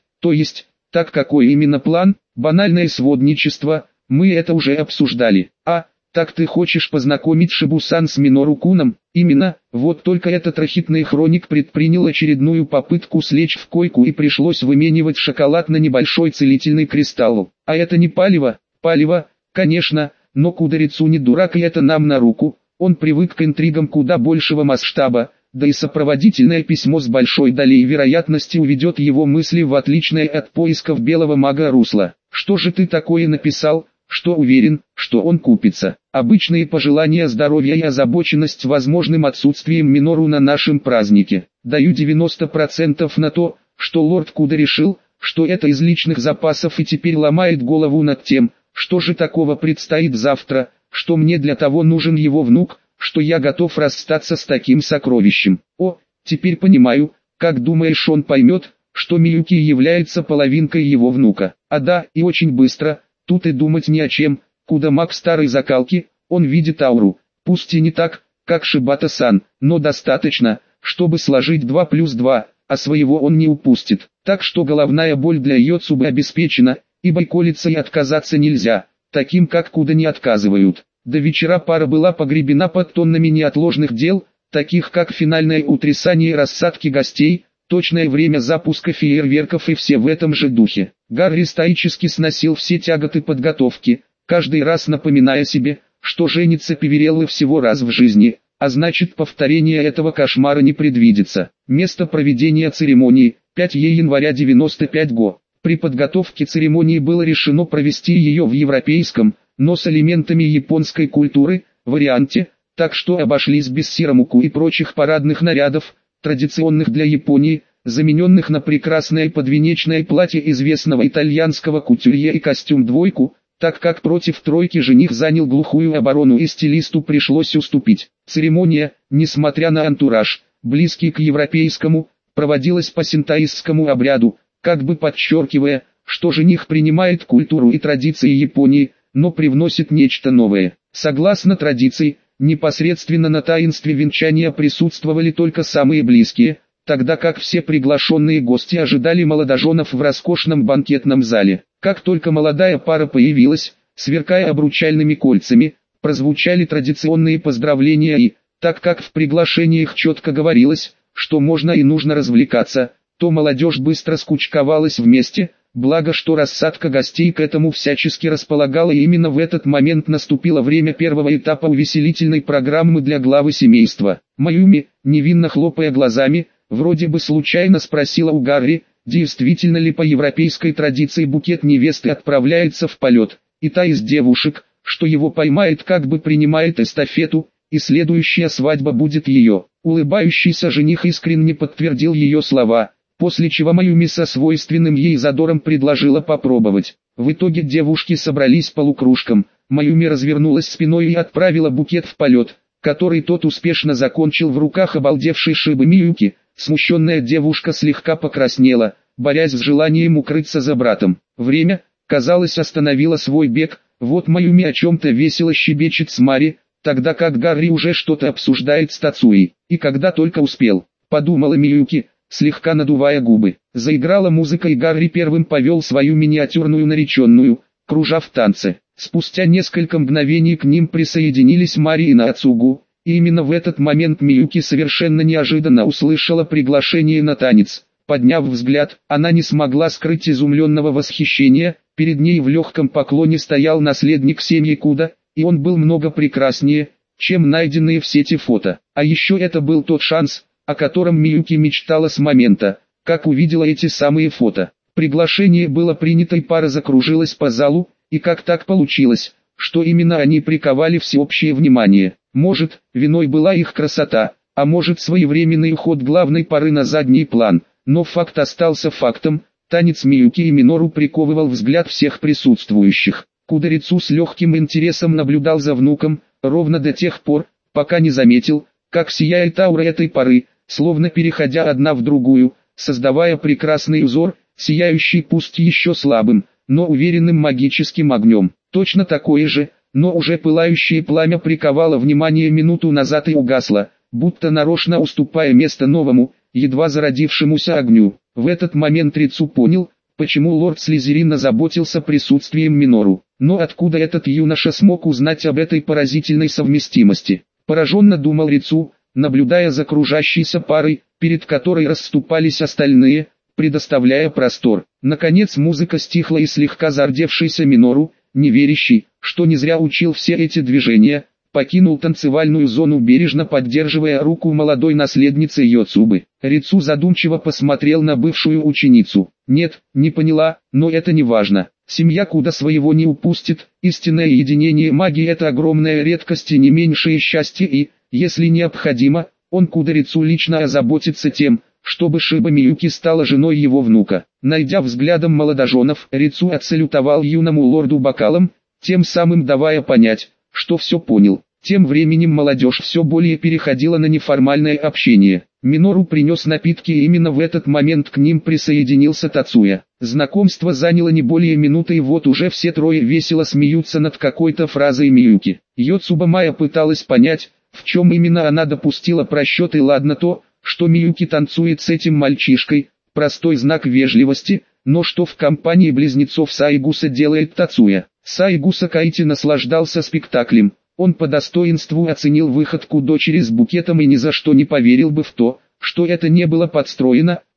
так какой именно план?» «Банальное сводничество, мы это уже обсуждали». «А, так ты хочешь познакомить Шибусан с Минору-куном?» «Именно, вот только этот рахитный хроник предпринял очередную попытку слечь в койку и пришлось выменивать шоколад на небольшой целительный кристалл. А это не палево?» «Палево, конечно, но Кударицу не дурак, и это нам на руку, он привык к интригам куда большего масштаба, да и сопроводительное письмо с большой долей вероятности уведет его мысли в отличное от поисков белого мага русло». «Что же ты такое написал, что уверен, что он купится?» «Обычные пожелания здоровья и озабоченность возможным отсутствием Минору на нашем празднике. Даю 90% на то, что лорд Куда решил, что это из личных запасов и теперь ломает голову над тем, что же такого предстоит завтра, что мне для того нужен его внук, что я готов расстаться с таким сокровищем». «О, теперь понимаю, как думаешь, он поймет, что Миюки является половинкой его внука?» «А да, и очень быстро, тут и думать не о чем. Куда маг старой закалки, он видит ауру, пусть и не так, как Шибата-сан, но достаточно, чтобы сложить 2 плюс 2, а своего он не упустит. Так что головная боль для Йоцубы обеспечена, ибо колется и отказаться нельзя, таким как Куда не отказывают». До вечера пара была погребена под тоннами неотложных дел, таких как финальное утрясание рассадки гостей, точное время запуска фейерверков и все в этом же духе. Гарри стоически сносил все тяготы подготовки, каждый раз напоминая себе, что женится Певереллы всего раз в жизни, а значит повторение этого кошмара не предвидится. Место проведения церемонии – 5 января 95 го. При подготовке церемонии было решено провести ее в европейском, но с элементами японской культуры, варианте, так что обошлись без сирамуку и прочих парадных нарядов, традиционных для Японии, замененных на прекрасное подвенечное платье известного итальянского кутюрье и костюм-двойку, так как против тройки жених занял глухую оборону и стилисту пришлось уступить. Церемония, несмотря на антураж, близкий к европейскому, проводилась по синтоистскому обряду, как бы подчеркивая, что жених принимает культуру и традиции Японии, но привносит нечто новое. Согласно традиции, непосредственно на таинстве венчания присутствовали только самые близкие, тогда как все приглашенные гости ожидали молодоженов в роскошном банкетном зале. Как только молодая пара появилась, сверкая обручальными кольцами, прозвучали традиционные поздравления и, так как в приглашениях четко говорилось, что можно и нужно развлекаться, то молодежь быстро скучковалась вместе, благо что рассадка гостей к этому всячески располагала, и именно в этот момент наступило время первого этапа увеселительной программы для главы семейства. Майюми, невинно хлопая глазами, вроде бы случайно спросила у Гарри, действительно ли по европейской традиции букет невесты отправляется в полет, и та из девушек, что его поймает, как бы принимает эстафету, и следующая свадьба будет ее. Улыбающийся жених искренне подтвердил ее слова, после чего Майюми со свойственным ей задором предложила попробовать. В итоге девушки собрались полукружком, Майюми развернулась спиной и отправила букет в полет, который тот успешно закончил в руках обалдевшей Шибы Миюки. Смущенная девушка слегка покраснела, борясь с желанием укрыться за братом. Время, казалось, остановило свой бег, вот Майюми о чем-то весело щебечет с Мари, тогда как Гарри уже что-то обсуждает с Тацуей. И когда только успел, подумала Миюки, слегка надувая губы. Заиграла музыка, и Гарри первым повел свою миниатюрную нареченную, кружа в танце. Спустя несколько мгновений к ним присоединились Мари и Нацугу, и именно в этот момент Миюки совершенно неожиданно услышала приглашение на танец. Подняв взгляд, она не смогла скрыть изумленного восхищения, перед ней в легком поклоне стоял наследник семьи Куда, и он был много прекраснее, чем найденные в сети фото. А еще это был тот шанс, о котором Миюки мечтала с момента, как увидела эти самые фото. Приглашение было принято, и пара закружилась по залу, и как так получилось, что именно они приковали всеобщее внимание. Может, виной была их красота, а может своевременный уход главной пары на задний план, но факт остался фактом, танец Миюки и Минору приковывал взгляд всех присутствующих. Кударицу с легким интересом наблюдал за внуком, ровно до тех пор, пока не заметил, как сияет аура этой пары, словно переходя одна в другую, создавая прекрасный узор, сияющий пусть еще слабым, но уверенным магическим огнем. Точно такое же, но уже пылающее пламя приковало внимание минуту назад и угасло, будто нарочно уступая место новому, едва зародившемуся огню. В этот момент Рицу понял, почему лорд Слизерин озаботился присутствием Минору. Но откуда этот юноша смог узнать об этой поразительной совместимости? Пораженно думал Рицу, наблюдая за кружащейся парой, перед которой расступались остальные, предоставляя простор. Наконец музыка стихла, и слегка зардевшийся Минору, не верящий, что не зря учил все эти движения, покинул танцевальную зону, бережно поддерживая руку молодой наследницы Йоцубы. Рицу задумчиво посмотрел на бывшую ученицу. Нет, не поняла, но это не важно. Семья Куда своего не упустит, истинное единение магии — это огромная редкость и не меньшее счастье, и, если необходимо, он Кударицу лично озаботится тем, чтобы Шиба Миюки стала женой его внука. Найдя взглядом молодоженов, Рицу отсалютовал юному лорду бокалом, тем самым давая понять, что все понял. Тем временем молодежь все более переходила на неформальное общение. Минору принес напитки, и именно в этот момент к ним присоединился Тацуя. Знакомство заняло не более минуты, и вот уже все трое весело смеются над какой-то фразой Миюки. Йоцуба Майя пыталась понять, в чем именно она допустила просчет, и ладно то, что Миюки танцует с этим мальчишкой, простой знак вежливости, но что в компании близнецов Саигуса делает Тацуя? Саигуса Кайти наслаждался спектаклем. Он по достоинству оценил выходку дочери с букетом и ни за что не поверил бы в то, что это не было подстроено,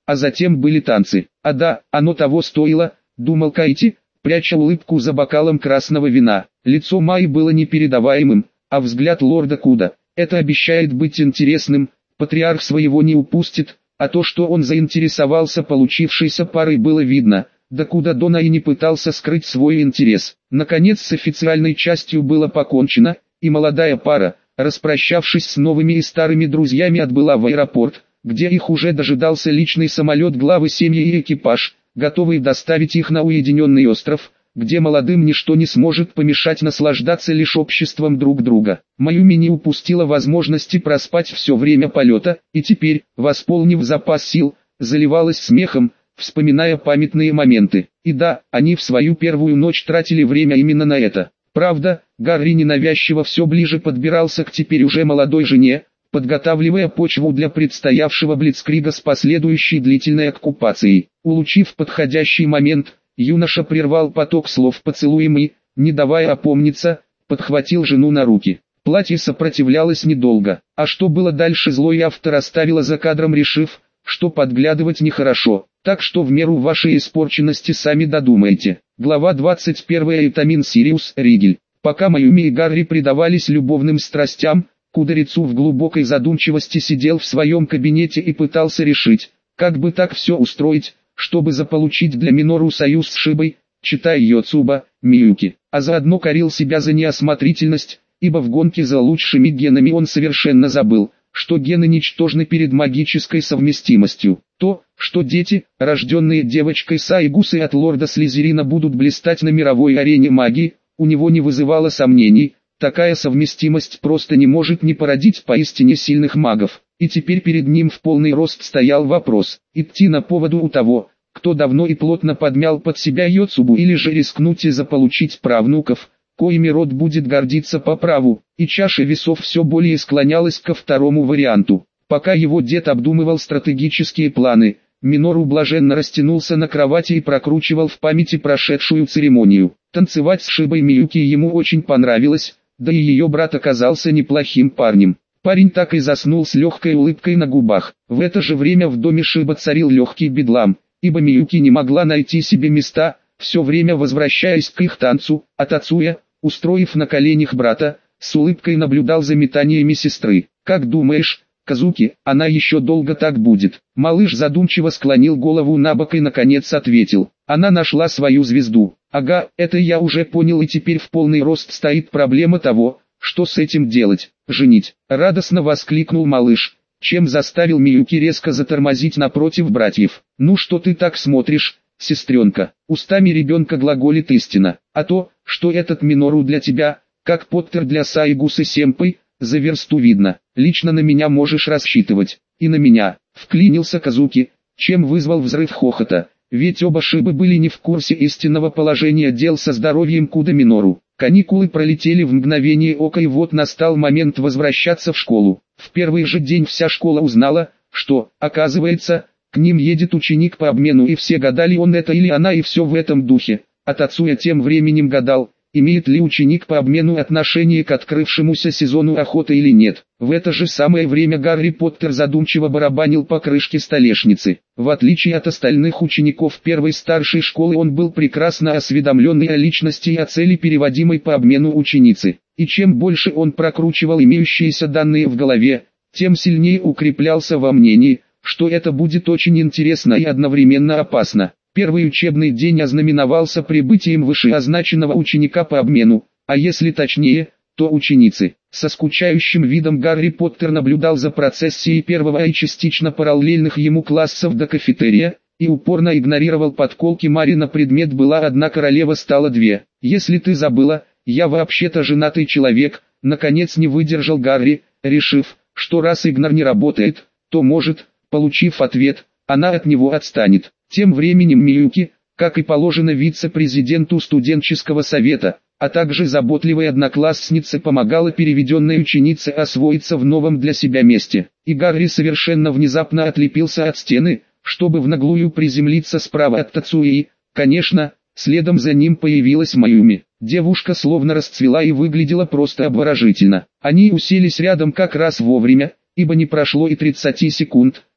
а затем были танцы. А да, оно того стоило, думал Кайти, пряча улыбку за бокалом красного вина. Лицо Майи было непередаваемым, а взгляд лорда Куда, это обещает быть интересным, патриарх своего не упустит, а то, что он заинтересовался получившейся парой, было видно. Да Куда Дона и не пытался скрыть свой интерес. Наконец с официальной частью было покончено, и молодая пара, распрощавшись с новыми и старыми друзьями, отбыла в аэропорт, где их уже дожидался личный самолет главы семьи и экипаж, готовый доставить их на уединенный остров, где молодым ничто не сможет помешать наслаждаться лишь обществом друг друга. Майюми не упустила возможности проспать все время полета, и теперь, восполнив запас сил, заливалась смехом, вспоминая памятные моменты. И да, они в свою первую ночь тратили время именно на это. Правда, Гарри ненавязчиво все ближе подбирался к теперь уже молодой жене, подготавливая почву для предстоявшего блицкрига с последующей длительной оккупацией. Улучив подходящий момент, юноша прервал поток слов поцелуем и, не давая опомниться, подхватил жену на руки. Платье сопротивлялось недолго, а что было дальше, злой автор оставила за кадром, решив, что подглядывать нехорошо, так что в меру вашей испорченности сами додумайте. Глава 21. Итамин Сириус Ригель. Пока Майюми и Гарри предавались любовным страстям, Кударицу в глубокой задумчивости сидел в своем кабинете и пытался решить, как бы так все устроить, чтобы заполучить для Минору союз с Шибой, читая Йоцуба, Миюки, а заодно корил себя за неосмотрительность, ибо в гонке за лучшими генами он совершенно забыл, что гены ничтожны перед магической совместимостью. То, что дети, рожденные девочкой Сайгусы от лорда Слизерина, будут блистать на мировой арене магии, у него не вызывало сомнений. Такая совместимость просто не может не породить поистине сильных магов. И теперь перед ним в полный рост стоял вопрос: идти на поводу у того, кто давно и плотно подмял под себя Йоцубу, или же рискнуть и заполучить правнуков, коими род будет гордиться по праву. И чаша весов все более склонялась ко второму варианту. Пока его дед обдумывал стратегические планы, Минору блаженно растянулся на кровати и прокручивал в памяти прошедшую церемонию. Танцевать с Шибой Миюки ему очень понравилось, да и ее брат оказался неплохим парнем. Парень так и заснул с легкой улыбкой на губах. В это же время в доме Шиба царил легкий бедлам, ибо Миюки не могла найти себе места, все время возвращаясь к их танцу, а Тацуя, устроив на коленях брата, с улыбкой наблюдал за метаниями сестры. «Как думаешь, Казуки, она еще долго так будет?» Малыш задумчиво склонил голову набок и наконец ответил: «Она нашла свою звезду». «Ага, это я уже понял, и теперь в полный рост стоит проблема того, что с этим делать. Женить?» Радостно воскликнул малыш, чем заставил Миюки резко затормозить напротив братьев. «Ну что ты так смотришь, сестренка?» Устами ребенка глаголит истина. «А то, что этот Минору для тебя, как Поттер для Сайгусы Сэмпэй, за версту видно. Лично на меня можешь рассчитывать». «И на меня», — вклинился Казуки, чем вызвал взрыв хохота. Ведь оба Шибы были не в курсе истинного положения дел со здоровьем Куда Минору. Каникулы пролетели в мгновение ока, и вот настал момент возвращаться в школу. В первый же день вся школа узнала, что, оказывается, к ним едет ученик по обмену, и все гадали, он это или она, и все в этом духе. А Тацуя тем временем гадал, имеет ли ученик по обмену отношение к открывшемуся сезону охоты или нет. В это же самое время Гарри Поттер задумчиво барабанил по крышке столешницы. В отличие от остальных учеников первой старшей школы, он был прекрасно осведомленный о личности и о цели переводимой по обмену ученицы. И чем больше он прокручивал имеющиеся данные в голове, тем сильнее укреплялся во мнении, что это будет очень интересно и одновременно опасно. Первый учебный день ознаменовался прибытием вышеозначенного ученика по обмену, а если точнее, то ученицы. Со скучающим видом Гарри Поттер наблюдал за процессией первого и частично параллельных ему классов до кафетерия, и упорно игнорировал подколки Мари на предмет «была одна королева, стало две». «Если ты забыла, я вообще-то женатый человек», наконец не выдержал Гарри, решив, что раз игнор не работает, то может, получив ответ, она от него отстанет. Тем временем Миюки, как и положено вице-президенту студенческого совета, а также заботливой однокласснице, помогала переведенной ученице освоиться в новом для себя месте. И Гарри совершенно внезапно отлепился от стены, чтобы в наглую приземлиться справа от Тацуи. Конечно, следом за ним появилась Майюми. Девушка словно расцвела и выглядела просто обворожительно. Они уселись рядом как раз вовремя, ибо не прошло и 30 секунд,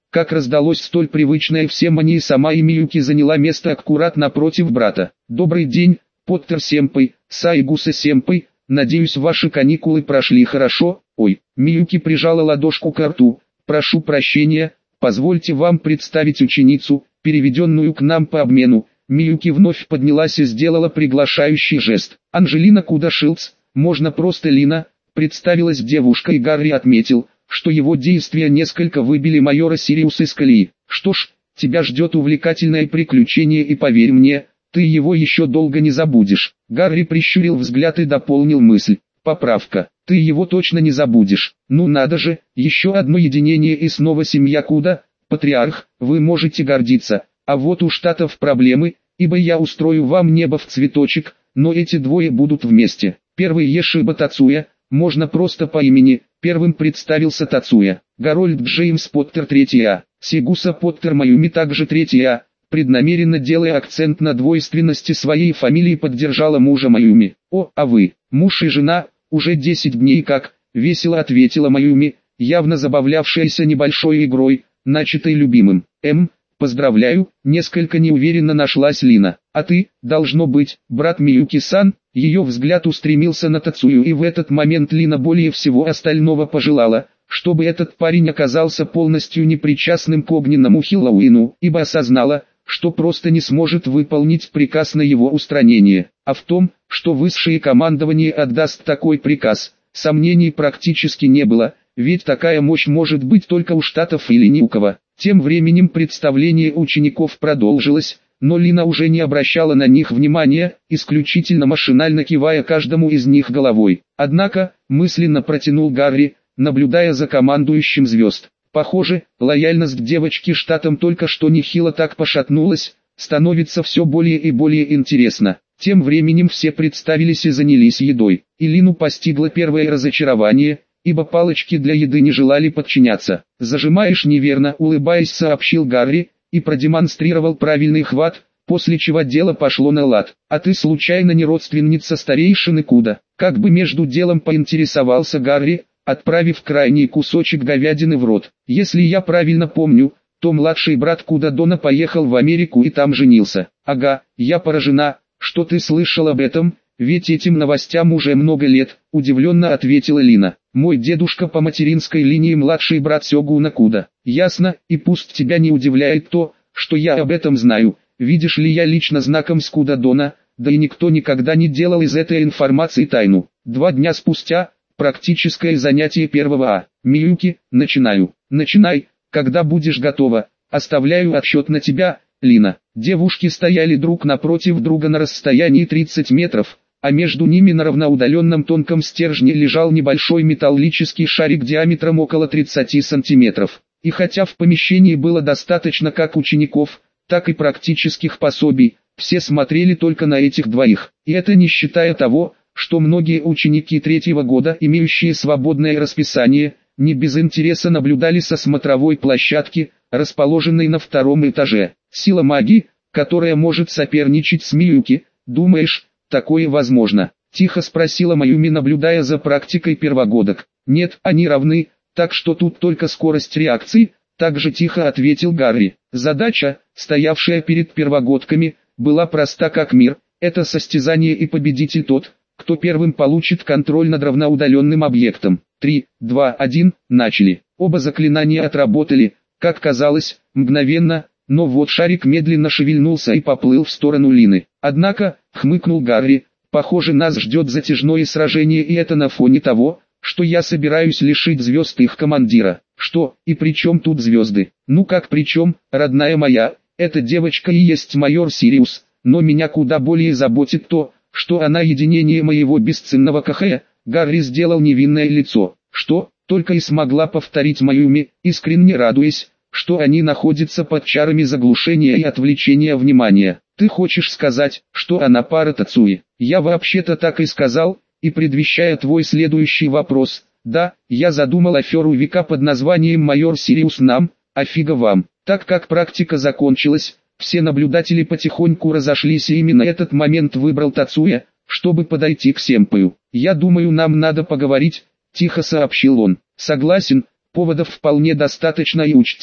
как раздалось столь привычное всем мне, и сама Миюки заняла место аккурат напротив брата. «Добрый день, Поттер-сенпай, Сайгуса-сенпай, надеюсь, ваши каникулы прошли хорошо?» «Ой», Миюки прижала ладошку к рту, «прошу прощения, позвольте вам представить ученицу, переведенную к нам по обмену». Миюки вновь поднялась и сделала приглашающий жест. «Анжелина Куда-Шилдс, можно просто Лина», представилась девушка, и Гарри отметил, что его действия несколько выбили майора Сириуса из колеи. «Что ж, тебя ждет увлекательное приключение, и поверь мне, ты его еще долго не забудешь». Гарри прищурил взгляд и дополнил мысль. «Поправка, ты его точно не забудешь. Ну надо же, еще одно единение и снова семья Куда, патриарх, вы можете гордиться. А вот у Штатов проблемы, ибо я устрою вам небо в цветочек, но эти двое будут вместе». Первый Ешиба Тацуя, можно просто по имени, первым представился Тацуя. Гарольд Джеймс Поттер 3А, Сигуса Поттер Маюми также 3А, преднамеренно делая акцент на двойственности своей фамилии, поддержала мужа Маюми. «О, а вы, муж и жена, уже 10 дней как», весело ответила Маюми, явно забавлявшаяся небольшой игрой, начатой любимым. «Поздравляю», несколько неуверенно нашлась Лина. «А ты, должно быть, брат Миюки-сан». Ее взгляд устремился на Тацую, и в этот момент Лина более всего остального пожелала, чтобы этот парень оказался полностью непричастным к огненному Хэллоуину, ибо осознала, что просто не сможет выполнить приказ на его устранение. А в том, что высшее командование отдаст такой приказ, сомнений практически не было, ведь такая мощь может быть только у Штатов или ни у кого. Тем временем представление учеников продолжилось, но Лина уже не обращала на них внимания, исключительно машинально кивая каждому из них головой. Однако, мысленно протянул Гарри, наблюдая за командующим звезд. Похоже, лояльность девочки Штатам только что нехило так пошатнулась, становится все более и более интересно. Тем временем все представились и занялись едой, и Лину постигло первое разочарование, ибо палочки для еды не желали подчиняться. «Зажимаешь неверно», улыбаясь, сообщил Гарри, и продемонстрировал правильный хват, после чего дело пошло на лад. «А ты случайно не родственница старейшины Куда?» Как бы между делом поинтересовался Гарри, отправив крайний кусочек говядины в рот. «Если я правильно помню, то младший брат Куда Дона поехал в Америку и там женился». «Ага, я поражена, что ты слышал об этом, ведь этим новостям уже много лет», удивленно ответила Лина. «Мой дедушка по материнской линии младший брат Сёгуна Куда». «Ясно, и пусть тебя не удивляет то, что я об этом знаю, видишь ли, я лично знаком с Куда Дона, да и никто никогда не делал из этой информации тайну». 2 дня спустя, практическое занятие 1А. «Миюки, начинаю». «Начинай, когда будешь готова, оставляю отсчет на тебя, Лина». Девушки стояли друг напротив друга на расстоянии 30 метров, а между ними на равноудаленном тонком стержне лежал небольшой металлический шарик диаметром около 30 сантиметров. И хотя в помещении было достаточно как учеников, так и практических пособий, все смотрели только на этих двоих. И это не считая того, что многие ученики 3-го года, имеющие свободное расписание, не без интереса наблюдали со смотровой площадки, расположенной на 2-м этаже. Сила магии, которая может соперничать с Миюки, думаешь, такое возможно? Тихо спросила Маюми, наблюдая за практикой первогодок. Нет, они равны, так что тут только скорость реакции, также тихо ответил Гарри. Задача, стоявшая перед первогодками, была проста как мир, это состязание, и победитель тот, кто первым получит контроль над равноудаленным объектом. 3, 2, 1, начали. Оба заклинания отработали, как казалось, мгновенно, но вот шарик медленно шевельнулся и поплыл в сторону Лины. Однако, хмыкнул Гарри, похоже, нас ждет затяжное сражение, и это на фоне того, что я собираюсь лишить звезд их командира. Что, и при чем тут звезды? Ну как при чем, родная моя, эта девочка и есть майор Сириус, но меня куда более заботит то, что она единение моего бесценного КХ. Гарри сделал невинное лицо. Что, только и смогла повторить Маюми, искренне радуясь, что они находятся под чарами заглушения и отвлечения внимания. Ты хочешь сказать, что она пара Тацуи? Я вообще-то так и сказал, и предвещая твой следующий вопрос, да, я задумал аферу века под названием «Майор Сириус нам», а фига вам. Так как практика закончилась, все наблюдатели потихоньку разошлись, и именно этот момент выбрал Тацуя, чтобы подойти к сенпаю. «Я думаю, нам надо поговорить», — тихо сообщил он. «Согласен, поводов вполне достаточно, и учти,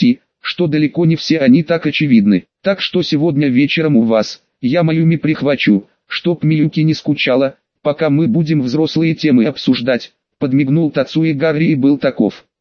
что далеко не все они так очевидны. Так что сегодня вечером у вас, я Маюми прихвачу, чтоб Миюки не скучала, пока мы будем взрослые темы обсуждать. Подмигнул Тацуи Гарри и был таков.